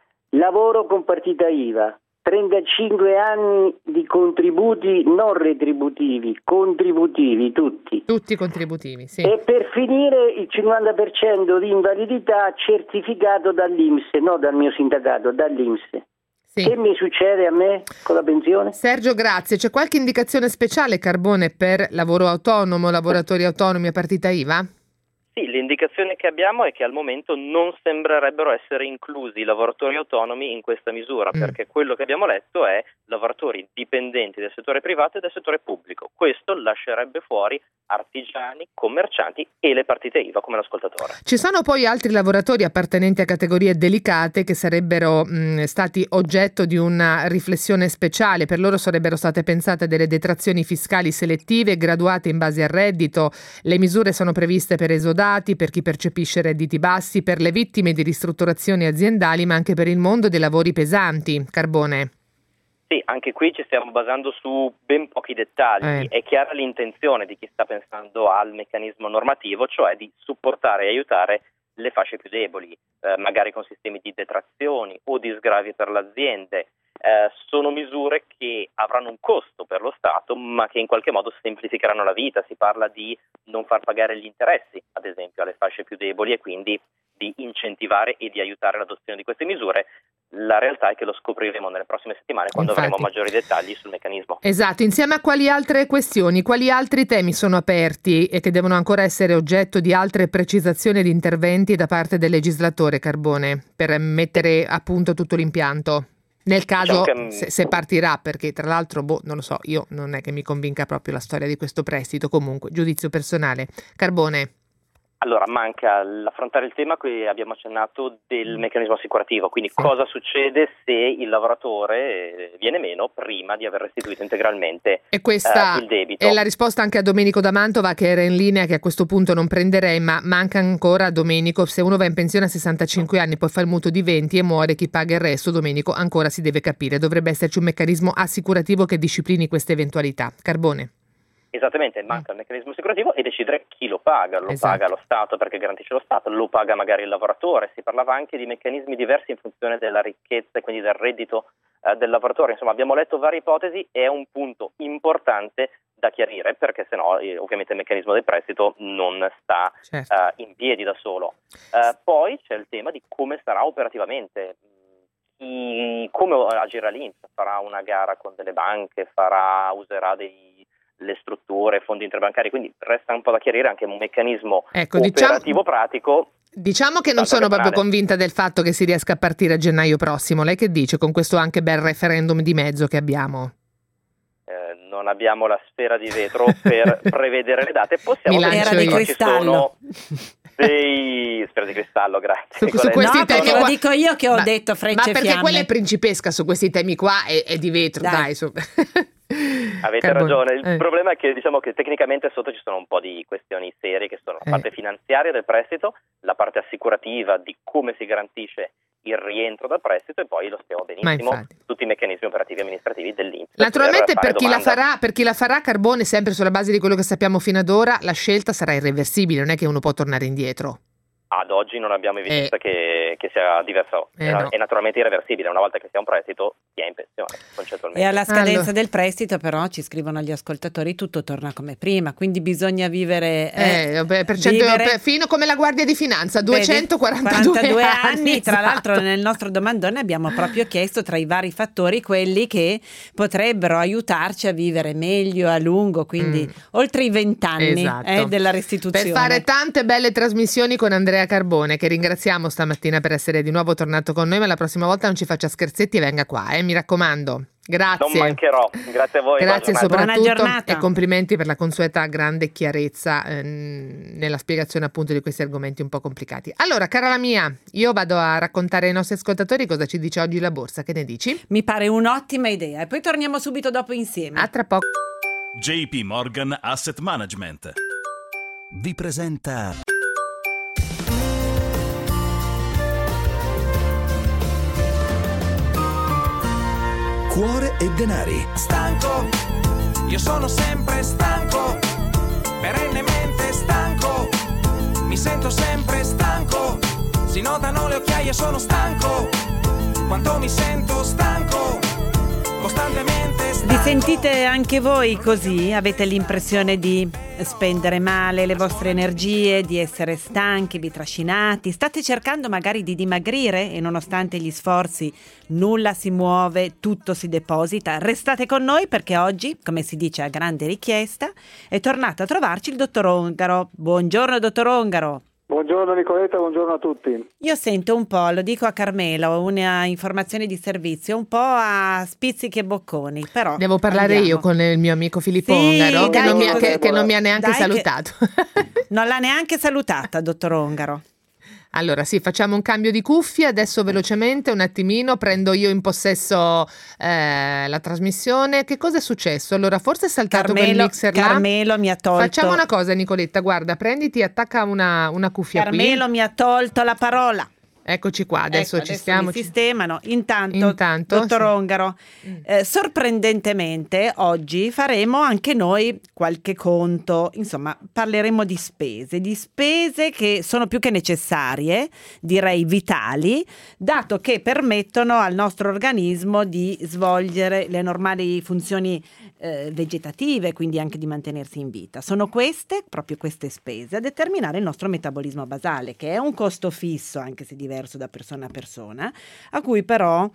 lavoro con partita I V A. trentacinque anni di contributi non retributivi, contributivi tutti. Tutti contributivi, sì. E per finire il cinquanta per cento di invalidità certificato dall'I N P S, no dal mio sindacato, dall'I N P S. Sì. Che mi succede a me con la pensione? Sergio, grazie. C'è qualche indicazione speciale, Carbone, per lavoro autonomo, lavoratori autonomi a partita I V A? Sì, l'indicazione che abbiamo è che al momento non sembrerebbero essere inclusi i lavoratori autonomi in questa misura, mm. perché quello che abbiamo letto è lavoratori dipendenti del settore privato e del settore pubblico. Questo lascerebbe fuori artigiani, commercianti e le partite I V A come l'ascoltatore. Ci sono poi altri lavoratori appartenenti a categorie delicate che sarebbero mh, stati oggetto di una riflessione speciale. Per loro sarebbero state pensate delle detrazioni fiscali selettive graduate in base al reddito. Le misure sono previste per esodati, per chi percepisce redditi bassi, per le vittime di ristrutturazioni aziendali, ma anche per il mondo dei lavori pesanti. Carbone. Sì, anche qui ci stiamo basando su ben pochi dettagli. Eh. È chiara l'intenzione di chi sta pensando al meccanismo normativo, cioè di supportare e aiutare le fasce più deboli, eh, magari con sistemi di detrazioni o di sgravi per le aziende. Eh, sono misure che avranno un costo per lo Stato, ma che in qualche modo semplificheranno la vita. Si parla di non far pagare gli interessi, ad esempio, alle fasce più deboli e quindi di incentivare e di aiutare l'adozione di queste misure. La realtà è che lo scopriremo nelle prossime settimane quando Infatti. avremo maggiori dettagli sul meccanismo. Esatto, insieme a quali altre questioni, quali altri temi sono aperti e che devono ancora essere oggetto di altre precisazioni di interventi da parte del legislatore, Carbone, per mettere a punto tutto l'impianto? Nel caso diciamo che, se, se partirà, perché tra l'altro, boh, non lo so, io non è che mi convinca proprio la storia di questo prestito, comunque, giudizio personale. Carbone. Allora, manca l'affrontare il tema che abbiamo accennato del meccanismo assicurativo, quindi sì. cosa succede se il lavoratore viene meno prima di aver restituito integralmente e questa eh, il debito. È la risposta anche a Domenico da Mantova, che era in linea, che a questo punto non prenderei, ma manca ancora, Domenico, se uno va in pensione a sessantacinque anni, poi fa il mutuo di venti e muore, chi paga il resto, Domenico, ancora si deve capire, dovrebbe esserci un meccanismo assicurativo che disciplini queste eventualità. Carbone. Esattamente, manca il meccanismo assicurativo e decidere chi lo paga, lo esatto. paga lo Stato perché garantisce lo Stato, lo paga magari il lavoratore. Si parlava anche di meccanismi diversi in funzione della ricchezza e quindi del reddito eh, del lavoratore. Insomma, abbiamo letto varie ipotesi e è un punto importante da chiarire, perché sennò eh, ovviamente il meccanismo del prestito non sta certo. eh, in piedi da solo. Eh, poi c'è il tema di come sarà operativamente. Chi, come agirà l'I N P S? Farà una gara con delle banche, farà, userà dei le strutture, fondi interbancari, quindi resta un po' da chiarire anche un meccanismo ecco, operativo diciamo, pratico. Diciamo che non sono proprio convinta del fatto che si riesca a partire a gennaio prossimo. Lei che dice con questo anche bel referendum di mezzo che abbiamo? Eh, non abbiamo la sfera di vetro per prevedere le date, possiamo vedere di cristallo. Dei sfera di cristallo, grazie. Su, su questi no, temi lo qua... dico io che ho ma, detto frecce ma perché fiamme. quella è principesca su questi temi qua è, è di vetro, dai, dai su. Avete Carbone. ragione, il eh. problema è che diciamo che tecnicamente sotto ci sono un po' di questioni serie che sono la parte eh. finanziaria del prestito, la parte assicurativa di come si garantisce il rientro dal prestito e poi lo spiego benissimo tutti i meccanismi operativi e amministrativi dell'I N P S. Naturalmente per, per chi domanda. la farà, per chi la farà Carbone, sempre sulla base di quello che sappiamo fino ad ora, la scelta sarà irreversibile, non è che uno può tornare indietro. Ad oggi non abbiamo evidenza eh. che, che sia diverso, eh è, no. è naturalmente irreversibile, una volta che si ha un prestito si è in pensione concettualmente. E alla scadenza allora. del prestito però ci scrivono gli ascoltatori tutto torna come prima, quindi bisogna vivere, eh, eh, per cento, vivere per, fino come la Guardia di Finanza, duecentoquarantadue anni, anni. Tra esatto. l'altro nel nostro domandone abbiamo proprio chiesto tra i vari fattori quelli che potrebbero aiutarci a vivere meglio a lungo, quindi mm. oltre i vent'anni esatto. eh, della restituzione. Per fare tante belle trasmissioni con Andrea Carbone, che ringraziamo stamattina per per essere di nuovo tornato con noi, ma la prossima volta non ci faccia scherzetti e venga qua, eh, mi raccomando. Grazie. Non mancherò, grazie a voi. Grazie soprattutto e complimenti per la consueta grande chiarezza eh, nella spiegazione appunto di questi argomenti un po' complicati. Allora, cara la mia, io vado a raccontare ai nostri ascoltatori cosa ci dice oggi la borsa, che ne dici? Mi pare un'ottima idea e poi torniamo subito dopo insieme. A tra poco. J P Morgan Asset Management vi presenta Cuore e denari. Stanco, io sono sempre stanco, perennemente stanco, mi sento sempre stanco, si notano le occhiaie, sono stanco, quanto mi sento stanco, costantemente stanco. Vi sentite anche voi così? Avete l'impressione di spendere male le vostre energie, di essere stanchi, di trascinati? State cercando magari di dimagrire e nonostante gli sforzi nulla si muove, tutto si deposita? Restate con noi perché oggi, come si dice a grande richiesta, è tornato a trovarci il dottor Ongaro. Buongiorno dottor Ongaro. Buongiorno Nicoletta, buongiorno a tutti. Io sento un po', lo dico a Carmelo, una informazione di servizio, un po' a spizzichi e bocconi, però devo parlare andiamo. io con il mio amico Filippo sì, Ongaro, dai, che, non mi, che, che, che non mi ha neanche dai, salutato. Che, non l'ha neanche salutata, dottor Ongaro. Allora sì, facciamo un cambio di cuffie, adesso velocemente un attimino prendo io in possesso eh, la trasmissione. Che cosa è successo? Allora forse è saltato Carmelo, quel mixer là. Carmelo mi ha tolto. Facciamo una cosa Nicoletta, guarda, prenditi, attacca una, una cuffia Carmelo qui. Carmelo mi ha tolto la parola. Eccoci qua, adesso ecco, ci adesso stiamo. Mi sistemano. Intanto, Intanto dottor sì. Ongaro, eh, sorprendentemente oggi faremo anche noi qualche conto, insomma parleremo di spese, di spese che sono più che necessarie, direi vitali, dato che permettono al nostro organismo di svolgere le normali funzioni eh, vegetative, quindi anche di mantenersi in vita. Sono queste, proprio queste spese, a determinare il nostro metabolismo basale, che è un costo fisso, anche se diverso da persona a persona, a cui però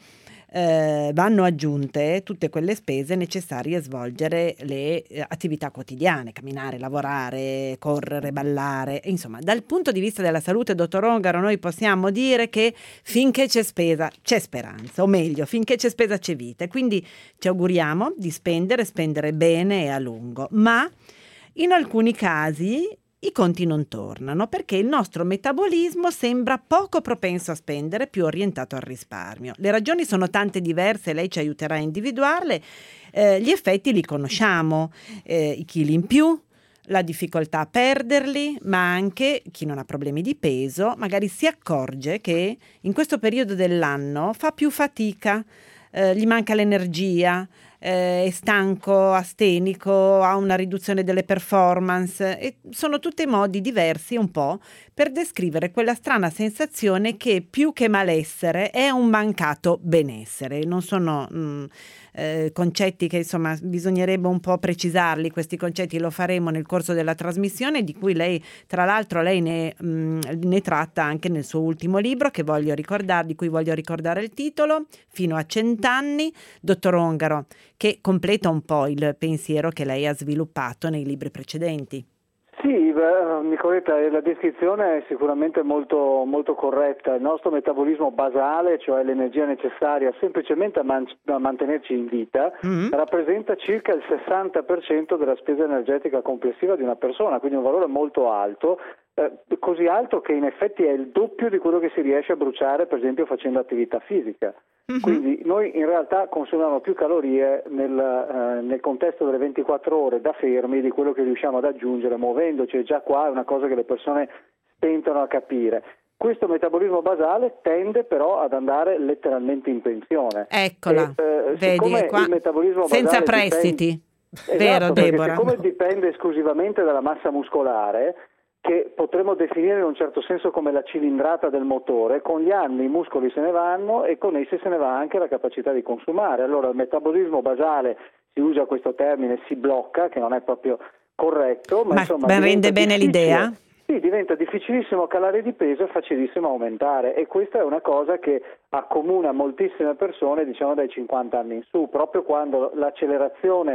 eh, vanno aggiunte tutte quelle spese necessarie a svolgere le eh, attività quotidiane, camminare, lavorare, correre, ballare, insomma. Dal punto di vista della salute, dottor Ongaro, noi possiamo dire che finché c'è spesa c'è speranza, o meglio, finché c'è spesa c'è vita, quindi ci auguriamo di spendere, spendere bene e a lungo, ma in alcuni casi i conti non tornano perché il nostro metabolismo sembra poco propenso a spendere, più orientato al risparmio. Le ragioni sono tante diverse, lei ci aiuterà a individuarle. Eh, gli effetti li conosciamo, eh, i chili in più, la difficoltà a perderli, ma anche chi non ha problemi di peso magari si accorge che in questo periodo dell'anno fa più fatica, eh, gli manca l'energia, Eh, è stanco, astenico, ha una riduzione delle performance e sono tutti modi diversi un po' per descrivere quella strana sensazione che più che malessere è un mancato benessere. Non sono mh, eh, concetti che insomma bisognerebbe un po' precisarli, questi concetti lo faremo nel corso della trasmissione, di cui lei tra l'altro lei ne, mh, ne tratta anche nel suo ultimo libro che voglio ricordare, di cui voglio ricordare il titolo, Fino a cent'anni, dottor Ongaro, che completa un po' il pensiero che lei ha sviluppato nei libri precedenti. Sì, beh, Nicoletta, la descrizione è sicuramente molto, molto corretta. Il nostro metabolismo basale, cioè l'energia necessaria semplicemente a, man- a mantenerci in vita, mm-hmm. rappresenta circa il sessanta per cento della spesa energetica complessiva di una persona, quindi un valore molto alto, eh, così alto che in effetti è il doppio di quello che si riesce a bruciare, per esempio, facendo attività fisica. Mm-hmm. Quindi noi in realtà consumiamo più calorie nel, eh, nel contesto delle ventiquattro ore da fermi di quello che riusciamo ad aggiungere muovendoci, e già qua è una cosa che le persone stentano a capire. Questo metabolismo basale tende però ad andare letteralmente in pensione. Eccola, e, eh, vedi qua, il metabolismo senza basale prestiti, dipende... vero esatto, Deborah? Siccome dipende esclusivamente dalla massa muscolare, che potremmo definire in un certo senso come la cilindrata del motore, con gli anni i muscoli se ne vanno e con essi se ne va anche la capacità di consumare. Allora il metabolismo basale, si usa questo termine, si blocca, che non è proprio corretto, ma, ma insomma ben rende bene l'idea? Sì, diventa difficilissimo calare di peso e facilissimo aumentare, e questa è una cosa che accomuna moltissime persone, diciamo dai cinquanta anni in su, proprio quando l'accelerazione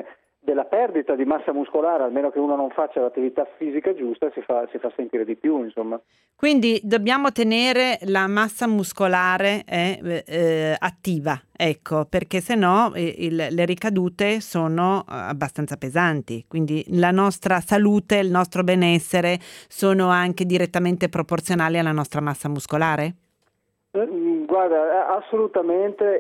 della perdita di massa muscolare, almeno che uno non faccia l'attività fisica giusta, si fa, si fa sentire di più, insomma. Quindi dobbiamo tenere la massa muscolare eh, eh, attiva, ecco, perché sennò eh, il, le ricadute sono abbastanza pesanti, quindi la nostra salute, il nostro benessere sono anche direttamente proporzionali alla nostra massa muscolare? Guarda, assolutamente,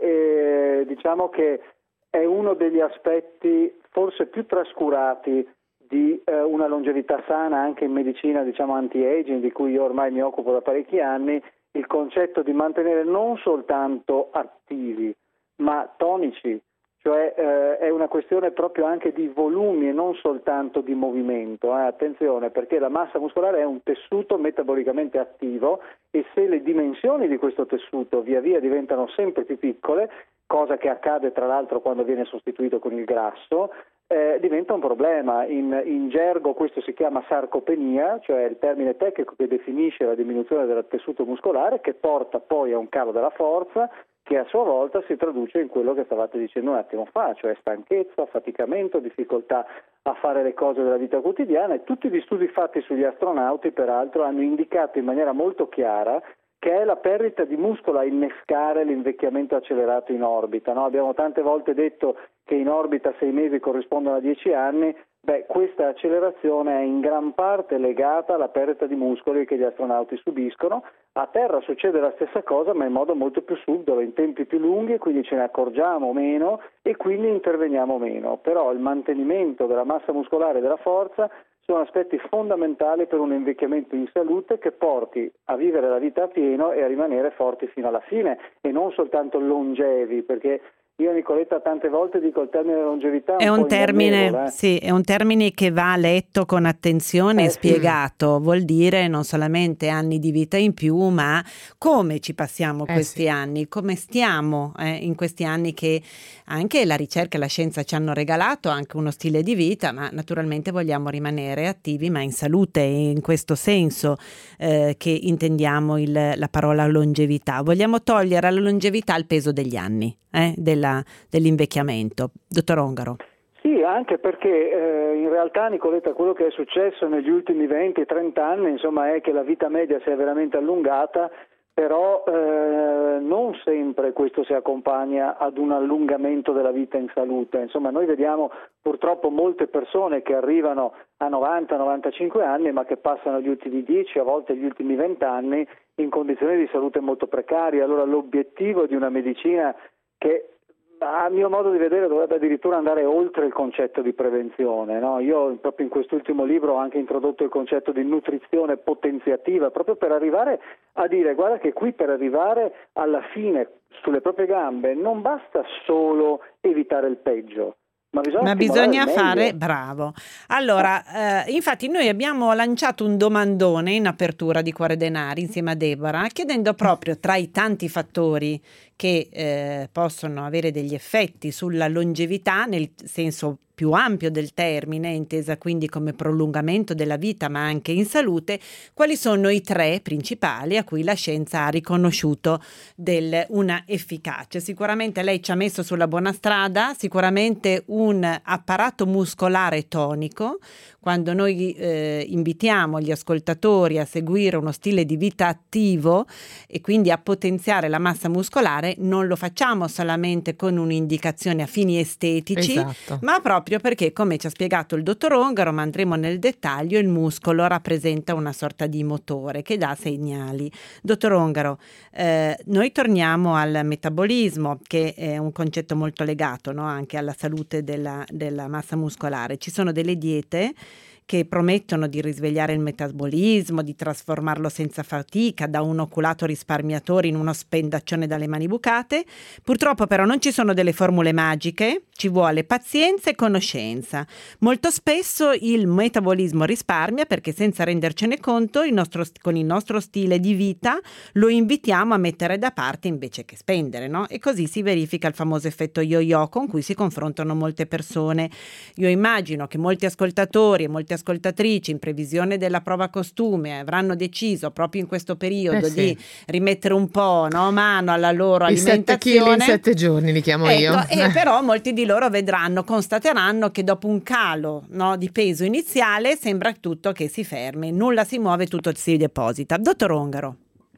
e diciamo che è uno degli aspetti forse più trascurati di eh, una longevità sana anche in medicina, diciamo anti-aging, di cui io ormai mi occupo da parecchi anni, il concetto di mantenere non soltanto attivi, ma tonici, cioè eh, è una questione proprio anche di volumi e non soltanto di movimento. Eh. Attenzione, perché la massa muscolare è un tessuto metabolicamente attivo e se le dimensioni di questo tessuto via via diventano sempre più piccole, cosa che accade tra l'altro quando viene sostituito con il grasso, eh, diventa un problema. In, in gergo questo si chiama sarcopenia, cioè il termine tecnico che definisce la diminuzione del tessuto muscolare, che porta poi a un calo della forza, che a sua volta si traduce in quello che stavate dicendo un attimo fa, cioè stanchezza, affaticamento, difficoltà a fare le cose della vita quotidiana, e tutti gli studi fatti sugli astronauti peraltro hanno indicato in maniera molto chiara che è la perdita di muscolo a innescare l'invecchiamento accelerato in orbita. No? Abbiamo tante volte detto che in orbita sei mesi corrispondono a dieci anni, beh, questa accelerazione è in gran parte legata alla perdita di muscoli che gli astronauti subiscono. A terra succede la stessa cosa, ma in modo molto più subdolo, in tempi più lunghi, quindi ce ne accorgiamo meno e quindi interveniamo meno. Però il mantenimento della massa muscolare e della forza sono aspetti fondamentali per un invecchiamento in salute che porti a vivere la vita a pieno e a rimanere forti fino alla fine e non soltanto longevi, perché io, Nicoletta, tante volte dico il termine longevità è un, un po' termine, eh. sì, è un termine che va letto con attenzione eh, e spiegato. Sì. Vuol dire non solamente anni di vita in più, ma come ci passiamo eh, questi sì. anni, come stiamo eh, in questi anni che anche la ricerca e la scienza ci hanno regalato anche uno stile di vita, ma naturalmente vogliamo rimanere attivi ma in salute, e in questo senso eh, che intendiamo il, la parola longevità. Vogliamo togliere alla longevità il peso degli anni, eh, della, dell'invecchiamento. Dottor Ongaro. Sì, anche perché eh, in realtà, Nicoletta, quello che è successo negli ultimi venti trenta anni, insomma, è che la vita media si è veramente allungata, però eh, non sempre questo si accompagna ad un allungamento della vita in salute. Insomma, noi vediamo purtroppo molte persone che arrivano a novanta novantacinque anni, ma che passano gli ultimi dieci, a volte gli ultimi venti anni in condizioni di salute molto precarie. Allora l'obiettivo di una medicina che a mio modo di vedere dovrebbe addirittura andare oltre il concetto di prevenzione, no? Io proprio in quest'ultimo libro ho anche introdotto il concetto di nutrizione potenziativa, proprio per arrivare a dire: guarda che qui per arrivare alla fine sulle proprie gambe non basta solo evitare il peggio, ma bisogna, Ma bisogna fare, meglio. bravo. Allora, eh, infatti noi abbiamo lanciato un domandone in apertura di Cuore Denari insieme a Deborah, chiedendo proprio tra i tanti fattori che eh, possono avere degli effetti sulla longevità, nel senso più ampio del termine, intesa quindi come prolungamento della vita ma anche in salute, quali sono i tre principali a cui la scienza ha riconosciuto del, una efficacia. Sicuramente lei ci ha messo sulla buona strada, sicuramente un apparato muscolare tonico. Quando noi eh, invitiamo gli ascoltatori a seguire uno stile di vita attivo e quindi a potenziare la massa muscolare, non lo facciamo solamente con un'indicazione a fini estetici, esatto. ma proprio perché, come ci ha spiegato il dottor Ongaro, ma andremo nel dettaglio, il muscolo rappresenta una sorta di motore che dà segnali. Dottor Ongaro, eh, noi torniamo al metabolismo, che è un concetto molto legato, no? Anche alla salute della, della massa muscolare. Ci sono delle diete che promettono di risvegliare il metabolismo, di trasformarlo senza fatica da un oculato risparmiatore in uno spendaccione dalle mani bucate. Purtroppo però non ci sono delle formule magiche, ci vuole pazienza e conoscenza. Molto spesso il metabolismo risparmia perché senza rendercene conto il nostro, con il nostro stile di vita lo invitiamo a mettere da parte invece che spendere, no? E così si verifica il famoso effetto yo-yo con cui si confrontano molte persone. Io immagino che molti ascoltatori e molte ascoltatrici in previsione della prova costume avranno deciso proprio in questo periodo eh sì. di rimettere un po', no, mano alla loro I alimentazione. sette chili in sette giorni li chiamo ecco, io. E però molti di loro loro vedranno, constateranno che dopo un calo, no, di peso iniziale sembra tutto che si fermi, nulla si muove, tutto si deposita. Dottor Ongaro.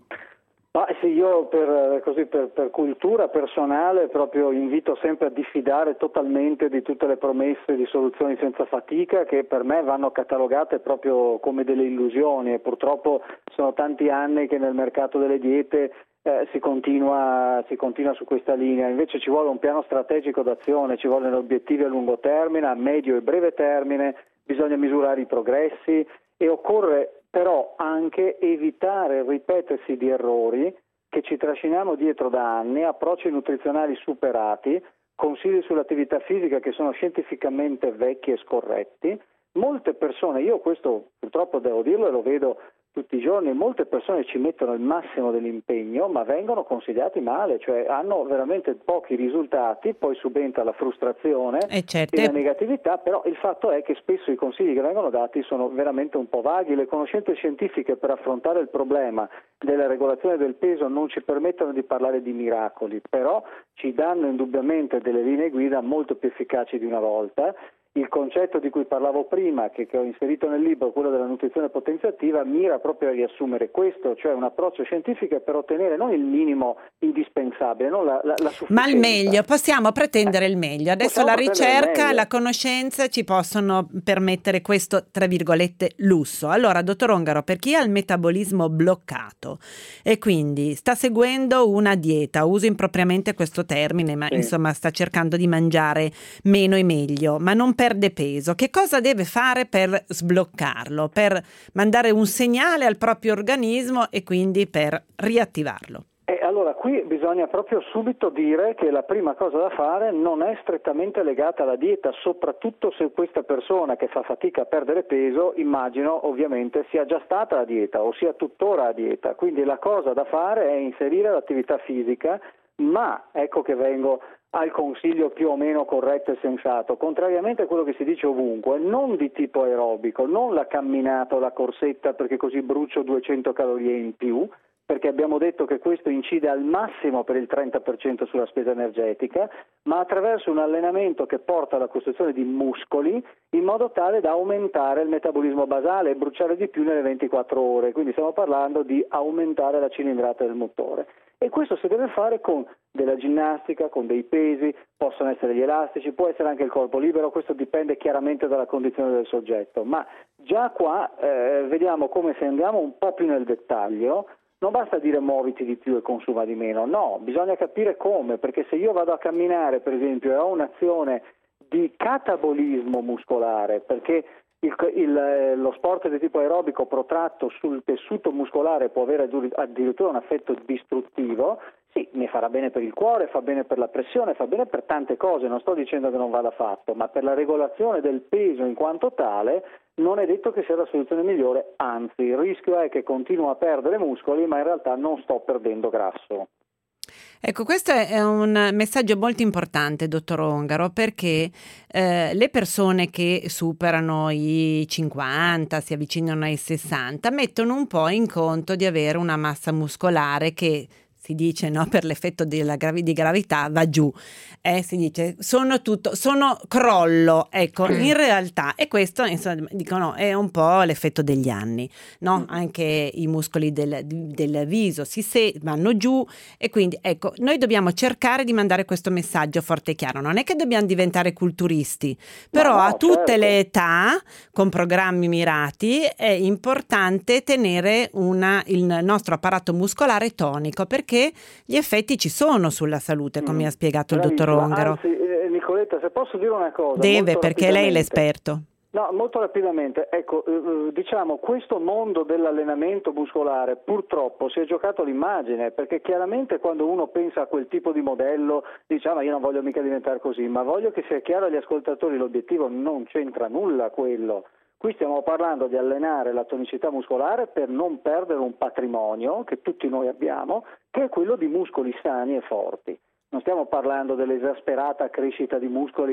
Ma sì, io per, così, per, per cultura personale proprio invito sempre a diffidare totalmente di tutte le promesse di soluzioni senza fatica, che per me vanno catalogate proprio come delle illusioni, e purtroppo sono tanti anni che nel mercato delle diete eh, si continua, si continua su questa linea. Invece ci vuole un piano strategico d'azione, ci vogliono obiettivi a lungo termine, a medio e breve termine, bisogna misurare i progressi e occorre però anche evitare il ripetersi di errori che ci trasciniamo dietro da anni, approcci nutrizionali superati, consigli sull'attività fisica che sono scientificamente vecchi e scorretti. Molte persone, io questo purtroppo devo dirlo e lo vedo tutti i giorni, molte persone ci mettono il massimo dell'impegno ma vengono consigliati male, cioè hanno veramente pochi risultati, poi subentra la frustrazione e, certo. e la negatività, però il fatto è che spesso i consigli che vengono dati sono veramente un po' vaghi, le conoscenze scientifiche per affrontare il problema della regolazione del peso non ci permettono di parlare di miracoli, però ci danno indubbiamente delle linee guida molto più efficaci di una volta. Il concetto di cui parlavo prima, che, che ho inserito nel libro, quello della nutrizione potenziativa, mira proprio a riassumere questo, cioè un approccio scientifico per ottenere non il minimo indispensabile, non la, la, la sufficienza. Ma il meglio, possiamo pretendere il meglio. Adesso Possiamo la ricerca, la conoscenza ci possono permettere questo, tra virgolette, lusso. Allora, dottor Ongaro, per chi ha il metabolismo bloccato e quindi sta seguendo una dieta, uso impropriamente questo termine, ma sì. insomma sta cercando di mangiare meno e meglio, ma non perde peso, che cosa deve fare per sbloccarlo, per mandare un segnale al proprio organismo e quindi per riattivarlo? E allora qui bisogna proprio subito dire che la prima cosa da fare non è strettamente legata alla dieta, soprattutto se questa persona che fa fatica a perdere peso, immagino ovviamente sia già stata a dieta o sia tuttora a dieta, quindi la cosa da fare è inserire l'attività fisica, ma ecco che vengo al consiglio più o meno corretto e sensato, contrariamente a quello che si dice ovunque, non di tipo aerobico, non la camminata o la corsetta perché così brucio duecento calorie in più, perché abbiamo detto che questo incide al massimo per il trenta per cento sulla spesa energetica, ma attraverso un allenamento che porta alla costruzione di muscoli in modo tale da aumentare il metabolismo basale e bruciare di più nelle ventiquattro ore, quindi stiamo parlando di aumentare la cilindrata del motore. E questo si deve fare con della ginnastica, con dei pesi, possono essere gli elastici, può essere anche il corpo libero, questo dipende chiaramente dalla condizione del soggetto, ma già qua eh, vediamo come se andiamo un po' più nel dettaglio, non basta dire muoviti di più e consuma di meno, no, bisogna capire come, perché se io vado a camminare per esempio e ho un'azione di catabolismo muscolare, perché Il, il, lo sport di tipo aerobico protratto sul tessuto muscolare può avere addirittura un effetto distruttivo, sì, mi farà bene per il cuore, fa bene per la pressione, fa bene per tante cose, non sto dicendo che non vada fatto, ma per la regolazione del peso in quanto tale non è detto che sia la soluzione migliore, anzi il rischio è che continuo a perdere muscoli ma in realtà non sto perdendo grasso. Ecco, questo è un messaggio molto importante, dottor Ongaro, perché eh, le persone che superano i cinquanta, si avvicinano ai sessanta, mettono un po' in conto di avere una massa muscolare che si dice, no, per l'effetto della gravi- di gravità va giù, eh, si dice sono tutto, sono crollo, ecco, in realtà, e questo insomma dicono è un po' l'effetto degli anni, no? Anche i muscoli del, del viso si se, vanno giù e quindi ecco, noi dobbiamo cercare di mandare questo messaggio forte e chiaro, non è che dobbiamo diventare culturisti, però no, a tutte certo. le età, con programmi mirati, è importante tenere una, il nostro apparato muscolare tonico, perché gli effetti ci sono sulla salute, come mm. ha spiegato Bravissima. il dottor Ongaro. Anzi, eh, Nicoletta, se posso dire una cosa. Deve, perché lei è l'esperto. No, molto rapidamente. Ecco, eh, diciamo, questo mondo dell'allenamento muscolare purtroppo si è giocato l'immagine, perché chiaramente quando uno pensa a quel tipo di modello, dice, ah, ma io non voglio mica diventare così, ma voglio che sia chiaro agli ascoltatori, l'obiettivo non c'entra nulla quello. Qui stiamo parlando di allenare la tonicità muscolare per non perdere un patrimonio che tutti noi abbiamo, che è quello di muscoli sani e forti. Non stiamo parlando dell'esasperata crescita di muscoli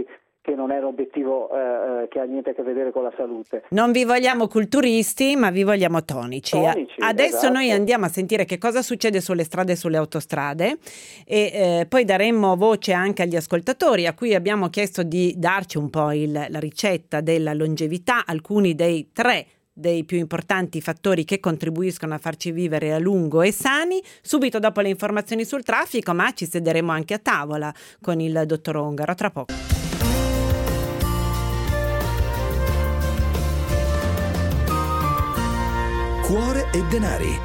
che non è un obiettivo eh, che ha niente a che vedere con la salute. Non vi vogliamo culturisti, ma vi vogliamo tonici. Tonici, Adesso esatto. noi andiamo a sentire che cosa succede sulle strade e sulle autostrade e eh, poi daremo voce anche agli ascoltatori a cui abbiamo chiesto di darci un po' il, la ricetta della longevità, alcuni dei tre dei più importanti fattori che contribuiscono a farci vivere a lungo e sani, subito dopo le informazioni sul traffico, ma ci sederemo anche a tavola con il dottor Ongaro tra poco. Cuore e denari.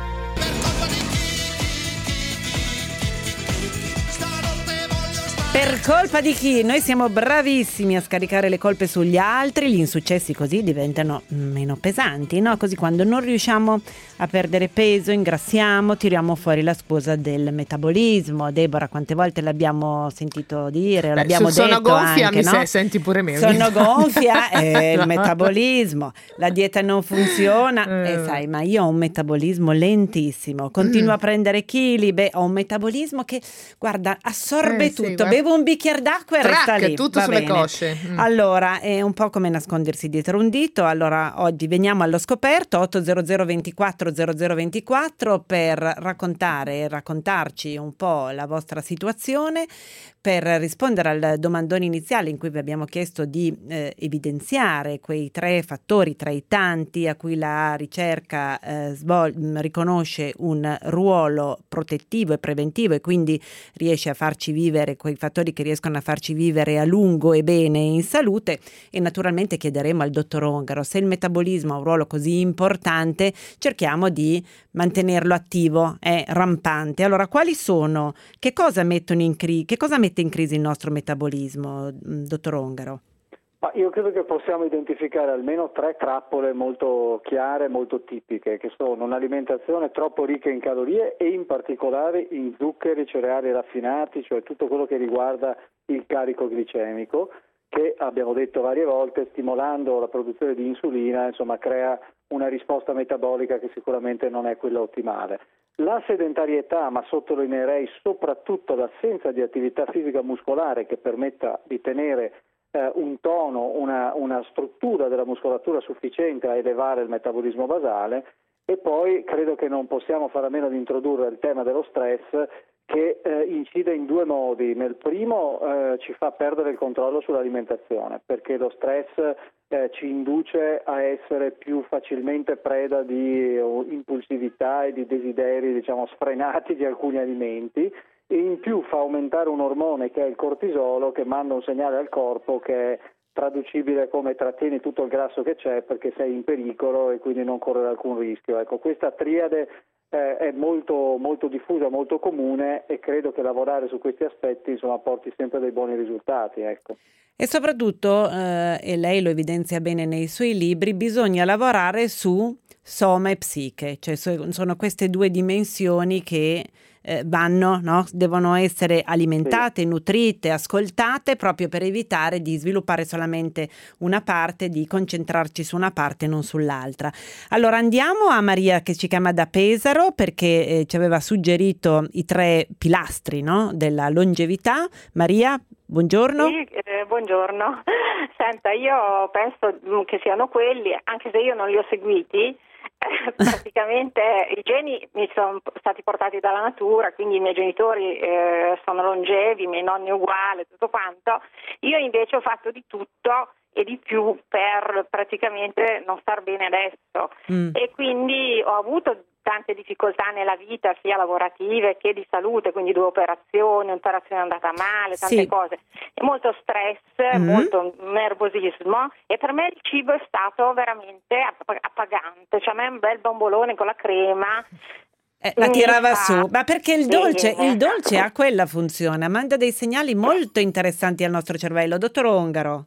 Per colpa di chi? Noi siamo bravissimi a scaricare le colpe sugli altri, gli insuccessi così diventano meno pesanti, no? Così quando non riusciamo a perdere peso, ingrassiamo, tiriamo fuori la scusa del metabolismo. Deborah, quante volte l'abbiamo sentito dire, Beh, l'abbiamo sono detto gonfia, anche, mi no? se, senti pure me. Sono gonfia, è il metabolismo, la dieta non funziona, Eh. e sai, ma io ho un metabolismo lentissimo, continuo Mm. a prendere chili, beh, ho un metabolismo che, guarda, assorbe Eh, sì, tutto, guarda. bevo un bicchiere d'acqua e Trac, resta lì. tutto va sulle bene. cosce. Mm. Allora, è un po' come nascondersi dietro un dito. Allora, oggi veniamo allo scoperto, otto zero zero ventiquattro zero zero ventiquattro, per raccontare e raccontarci un po' la vostra situazione, per rispondere al domandone iniziale in cui vi abbiamo chiesto di eh, evidenziare quei tre fattori tra i tanti a cui la ricerca eh, svol- riconosce un ruolo protettivo e preventivo e quindi riesce a farci vivere quei fattori che riescono a farci vivere a lungo e bene in salute. E naturalmente chiederemo al dottor Ongaro, se il metabolismo ha un ruolo così importante, cerchiamo di mantenerlo attivo, è rampante. Allora, quali sono, che cosa mettono in crisi, che cosa mette in crisi il nostro metabolismo, dottor Ongaro? Ma io credo che possiamo identificare almeno tre trappole molto chiare, molto tipiche, che sono un'alimentazione troppo ricca in calorie e in particolare in zuccheri, cereali raffinati, cioè tutto quello che riguarda il carico glicemico, che abbiamo detto varie volte, stimolando la produzione di insulina, insomma, crea una risposta metabolica che sicuramente non è quella ottimale. La sedentarietà, ma sottolineerei soprattutto l'assenza di attività fisica muscolare che permetta di tenere eh, un tono, una, una struttura della muscolatura sufficiente a elevare il metabolismo basale, e poi credo che non possiamo fare a meno di introdurre il tema dello stress, che eh, incide in due modi. Nel primo eh, ci fa perdere il controllo sull'alimentazione, perché lo stress eh, ci induce a essere più facilmente preda di uh, impulsività e di desideri, diciamo, sfrenati di alcuni alimenti, e in più fa aumentare un ormone che è il cortisolo, che manda un segnale al corpo che è traducibile come trattieni tutto il grasso che c'è perché sei in pericolo e quindi non correre alcun rischio. Ecco, questa triade eh, è molto, molto diffusa, molto comune, e credo che lavorare su questi aspetti, insomma, porti sempre dei buoni risultati. Ecco. E soprattutto, eh, e lei lo evidenzia bene nei suoi libri, bisogna lavorare su soma e psiche, cioè so, sono queste due dimensioni che eh, vanno, no? Devono essere alimentate, sì, nutrite, ascoltate, proprio per evitare di sviluppare solamente una parte, di concentrarci su una parte e non sull'altra. Allora andiamo a Maria, che ci chiama da Pesaro, perché eh, ci aveva suggerito i tre pilastri, no? Della longevità. Maria, buongiorno. Sì, eh, buongiorno. Senta, io penso che siano quelli, anche se io non li ho seguiti, eh, praticamente i geni mi sono stati portati dalla natura, quindi i miei genitori eh, sono longevi, i miei nonni uguali, tutto quanto. Io invece ho fatto di tutto e di più per praticamente non star bene adesso, mm. e quindi ho avuto tante difficoltà nella vita, sia lavorative che di salute, quindi due operazioni, un'operazione è andata male, tante sì. cose, e molto stress, mm. molto nervosismo, e per me il cibo è stato veramente appagante, cioè a me un bel bombolone con la crema Eh, la tirava fa... su, ma perché il dolce, sì. il dolce ha quella funzione, manda dei segnali molto interessanti al nostro cervello. Dottor Ongaro.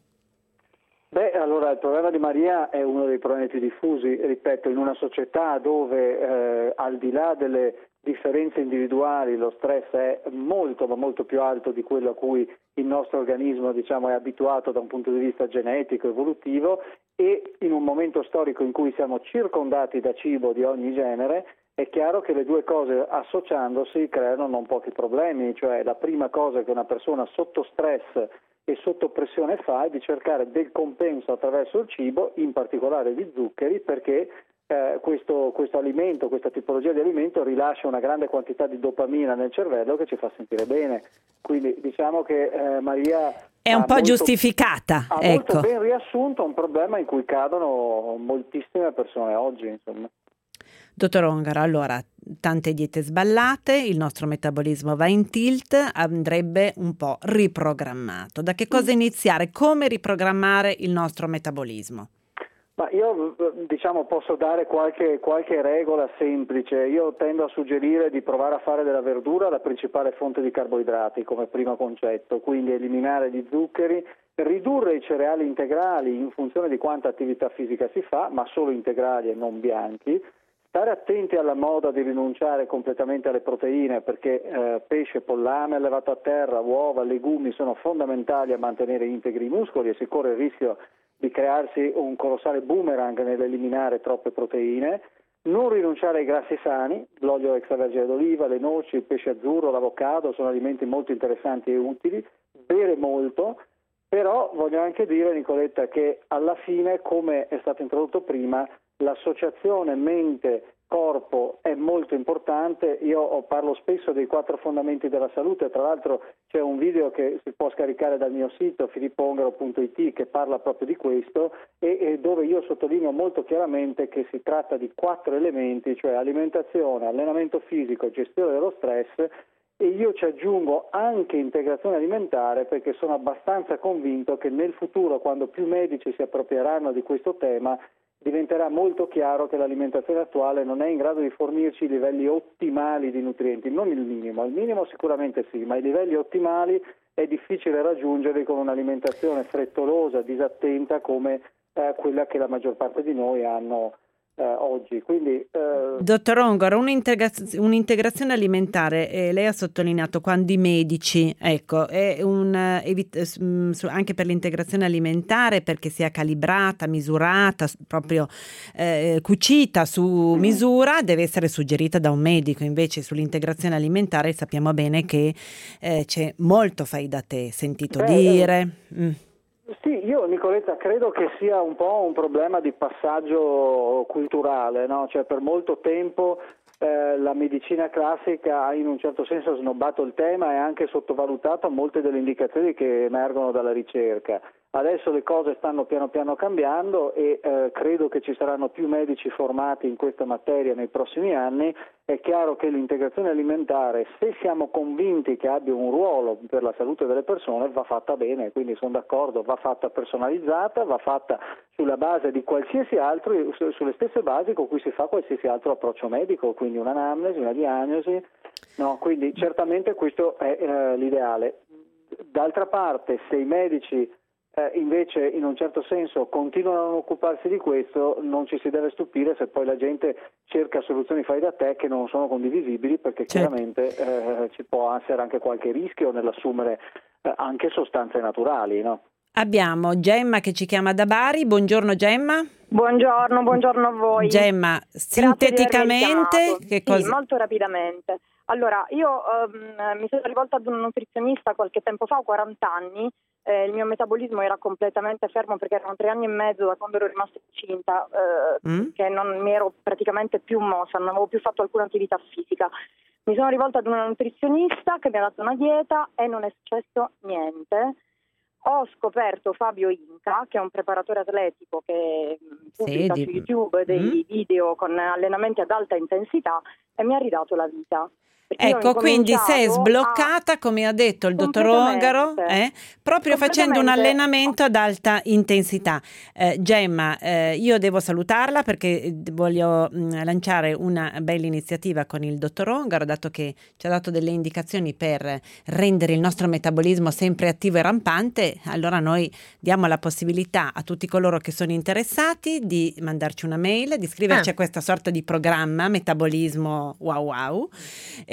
Beh, allora il problema di Maria è uno dei problemi più diffusi, ripeto, in una società dove eh, al di là delle differenze individuali lo stress è molto ma molto più alto di quello a cui il nostro organismo, diciamo, è abituato da un punto di vista genetico, evolutivo, e in un momento storico in cui siamo circondati da cibo di ogni genere, è chiaro che le due cose associandosi creano non pochi problemi. Cioè la prima cosa che una persona sotto stress e sotto pressione fa è di cercare del compenso attraverso il cibo, in particolare di zuccheri, perché eh, questo, questo alimento, questa tipologia di alimento rilascia una grande quantità di dopamina nel cervello che ci fa sentire bene. Quindi diciamo che eh, Maria è un po' molto, giustificata, ha ecco. molto ben riassunto un problema in cui cadono moltissime persone oggi, insomma. Dottor Ongaro, allora, tante diete sballate, il nostro metabolismo va in tilt, andrebbe un po' riprogrammato. Da che cosa iniziare? Come riprogrammare il nostro metabolismo? Ma io diciamo posso dare qualche, qualche regola semplice. Io tendo a suggerire di provare a fare della verdura la principale fonte di carboidrati come primo concetto, quindi eliminare gli zuccheri, ridurre i cereali integrali in funzione di quanta attività fisica si fa, ma solo integrali e non bianchi. Stare attenti alla moda di rinunciare completamente alle proteine, perché eh, pesce, pollame allevato a terra, uova, legumi sono fondamentali a mantenere integri i muscoli e si corre il rischio di crearsi un colossale boomerang nell'eliminare troppe proteine. Non rinunciare ai grassi sani, l'olio extravergine d'oliva, le noci, il pesce azzurro, l'avocado sono alimenti molto interessanti e utili. Bere molto, però voglio anche dire, Nicoletta, che alla fine, come è stato introdotto prima, l'associazione mente-corpo è molto importante. Io parlo spesso dei quattro fondamenti della salute, tra l'altro c'è un video che si può scaricare dal mio sito filippo ongaro punto it che parla proprio di questo e, e dove io sottolineo molto chiaramente che si tratta di quattro elementi, cioè alimentazione, allenamento fisico, gestione dello stress, e io ci aggiungo anche integrazione alimentare, perché sono abbastanza convinto che nel futuro, quando più medici si approprieranno di questo tema, diventerà molto chiaro che l'alimentazione attuale non è in grado di fornirci i livelli ottimali di nutrienti, non il minimo, il minimo sicuramente sì, ma i livelli ottimali è difficile raggiungerli con un'alimentazione frettolosa, disattenta come eh, quella che la maggior parte di noi hanno eh, oggi. Quindi, eh... Dottor Ongaro, un'integraz- un'integrazione alimentare, eh, lei ha sottolineato quando i medici, ecco, è un, eh, evit- eh, anche per l'integrazione alimentare, perché sia calibrata, misurata, proprio eh, cucita su misura, deve essere suggerita da un medico. Invece sull'integrazione alimentare sappiamo bene che eh, c'è molto fai da te, sentito Beh, dire. Mm. Sì, io Nicoletta credo che sia un po' un problema di passaggio culturale, no? Cioè per molto tempo eh, la medicina classica ha in un certo senso snobbato il tema e anche sottovalutato molte delle indicazioni che emergono dalla ricerca. Adesso le cose stanno piano piano cambiando e eh, credo che ci saranno più medici formati in questa materia nei prossimi anni. È chiaro che l'integrazione alimentare, se siamo convinti che abbia un ruolo per la salute delle persone, va fatta bene, quindi sono d'accordo, va fatta personalizzata, va fatta sulla base di qualsiasi altro, sulle stesse basi con cui si fa qualsiasi altro approccio medico, quindi un'anamnesi, una diagnosi, no, quindi certamente questo è eh, l'ideale. D'altra parte, se i medici Eh, invece in un certo senso continuano a non occuparsi di questo, non ci si deve stupire se poi la gente cerca soluzioni fai da te che non sono condivisibili, perché certo. chiaramente eh, ci può essere anche qualche rischio nell'assumere eh, anche sostanze naturali, no? Abbiamo Gemma che ci chiama da Bari. Buongiorno Gemma. Buongiorno, buongiorno a voi. Gemma, sinteticamente che cosa... Sì, molto rapidamente. Allora, io um, mi sono rivolta ad un nutrizionista qualche tempo fa, ho quaranta anni, eh, il mio metabolismo era completamente fermo perché erano tre anni e mezzo da quando ero rimasta incinta, eh, mm. che non mi ero praticamente più mossa, non avevo più fatto alcuna attività fisica. Mi sono rivolta ad una nutrizionista che mi ha dato una dieta e non è successo niente. Ho scoperto Fabio Inca, che è un preparatore atletico che pubblica sì, su YouTube dei mm. video con allenamenti ad alta intensità e mi ha ridato la vita. Ecco, quindi sei sbloccata, a... come ha detto il dottor Ongaro, eh, proprio facendo un allenamento ad alta intensità. Eh, Gemma, eh, io devo salutarla perché voglio mh, lanciare una bella iniziativa con il dottor Ongaro, dato che ci ha dato delle indicazioni per rendere il nostro metabolismo sempre attivo e rampante. Allora noi diamo la possibilità a tutti coloro che sono interessati di mandarci una mail, di iscriverci eh. a questa sorta di programma Metabolismo Wow Wow. E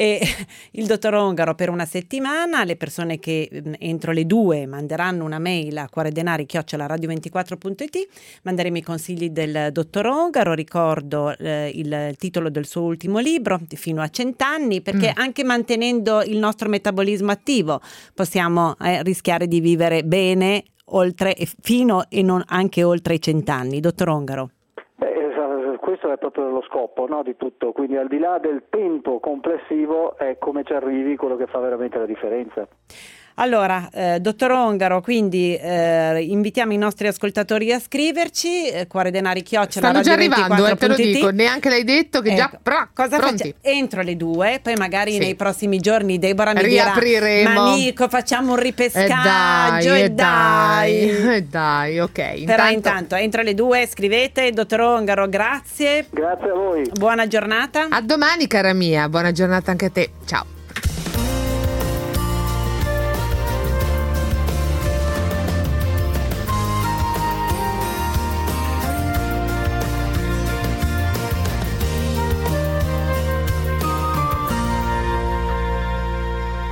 e il dottor Ongaro per una settimana. Le persone che mh, entro le due manderanno una mail a cuoredenari chiocciola radio ventiquattro punto it manderemo i consigli del dottor Ongaro. Ricordo eh, il, il titolo del suo ultimo libro, Fino a cent'anni, perché mm. anche mantenendo il nostro metabolismo attivo possiamo eh, rischiare di vivere bene oltre e fino e non anche oltre i cent'anni. Dottor Ongaro. Beh, questo è proprio lo scopo, no, di tutto, quindi al di là del tempo complessivo è come ci arrivi quello che fa veramente la differenza. Allora, eh, dottor Ongaro, quindi eh, invitiamo i nostri ascoltatori a scriverci, eh, cuoredenari chiocciola stanno già arrivando, eh, te lo dico, it. Neanche l'hai detto che ecco, già pra, cosa pronti. facciamo? Entro le due, poi magari sì. nei prossimi giorni Deborah mi riapriremo. dirà: ma Nico, facciamo un ripescaggio e e dai, dai, e dai, ok. Però intanto... intanto entro le due scrivete. Dottor Ongaro, grazie. Grazie a voi. Buona giornata. A domani, cara mia, buona giornata anche a te. Ciao.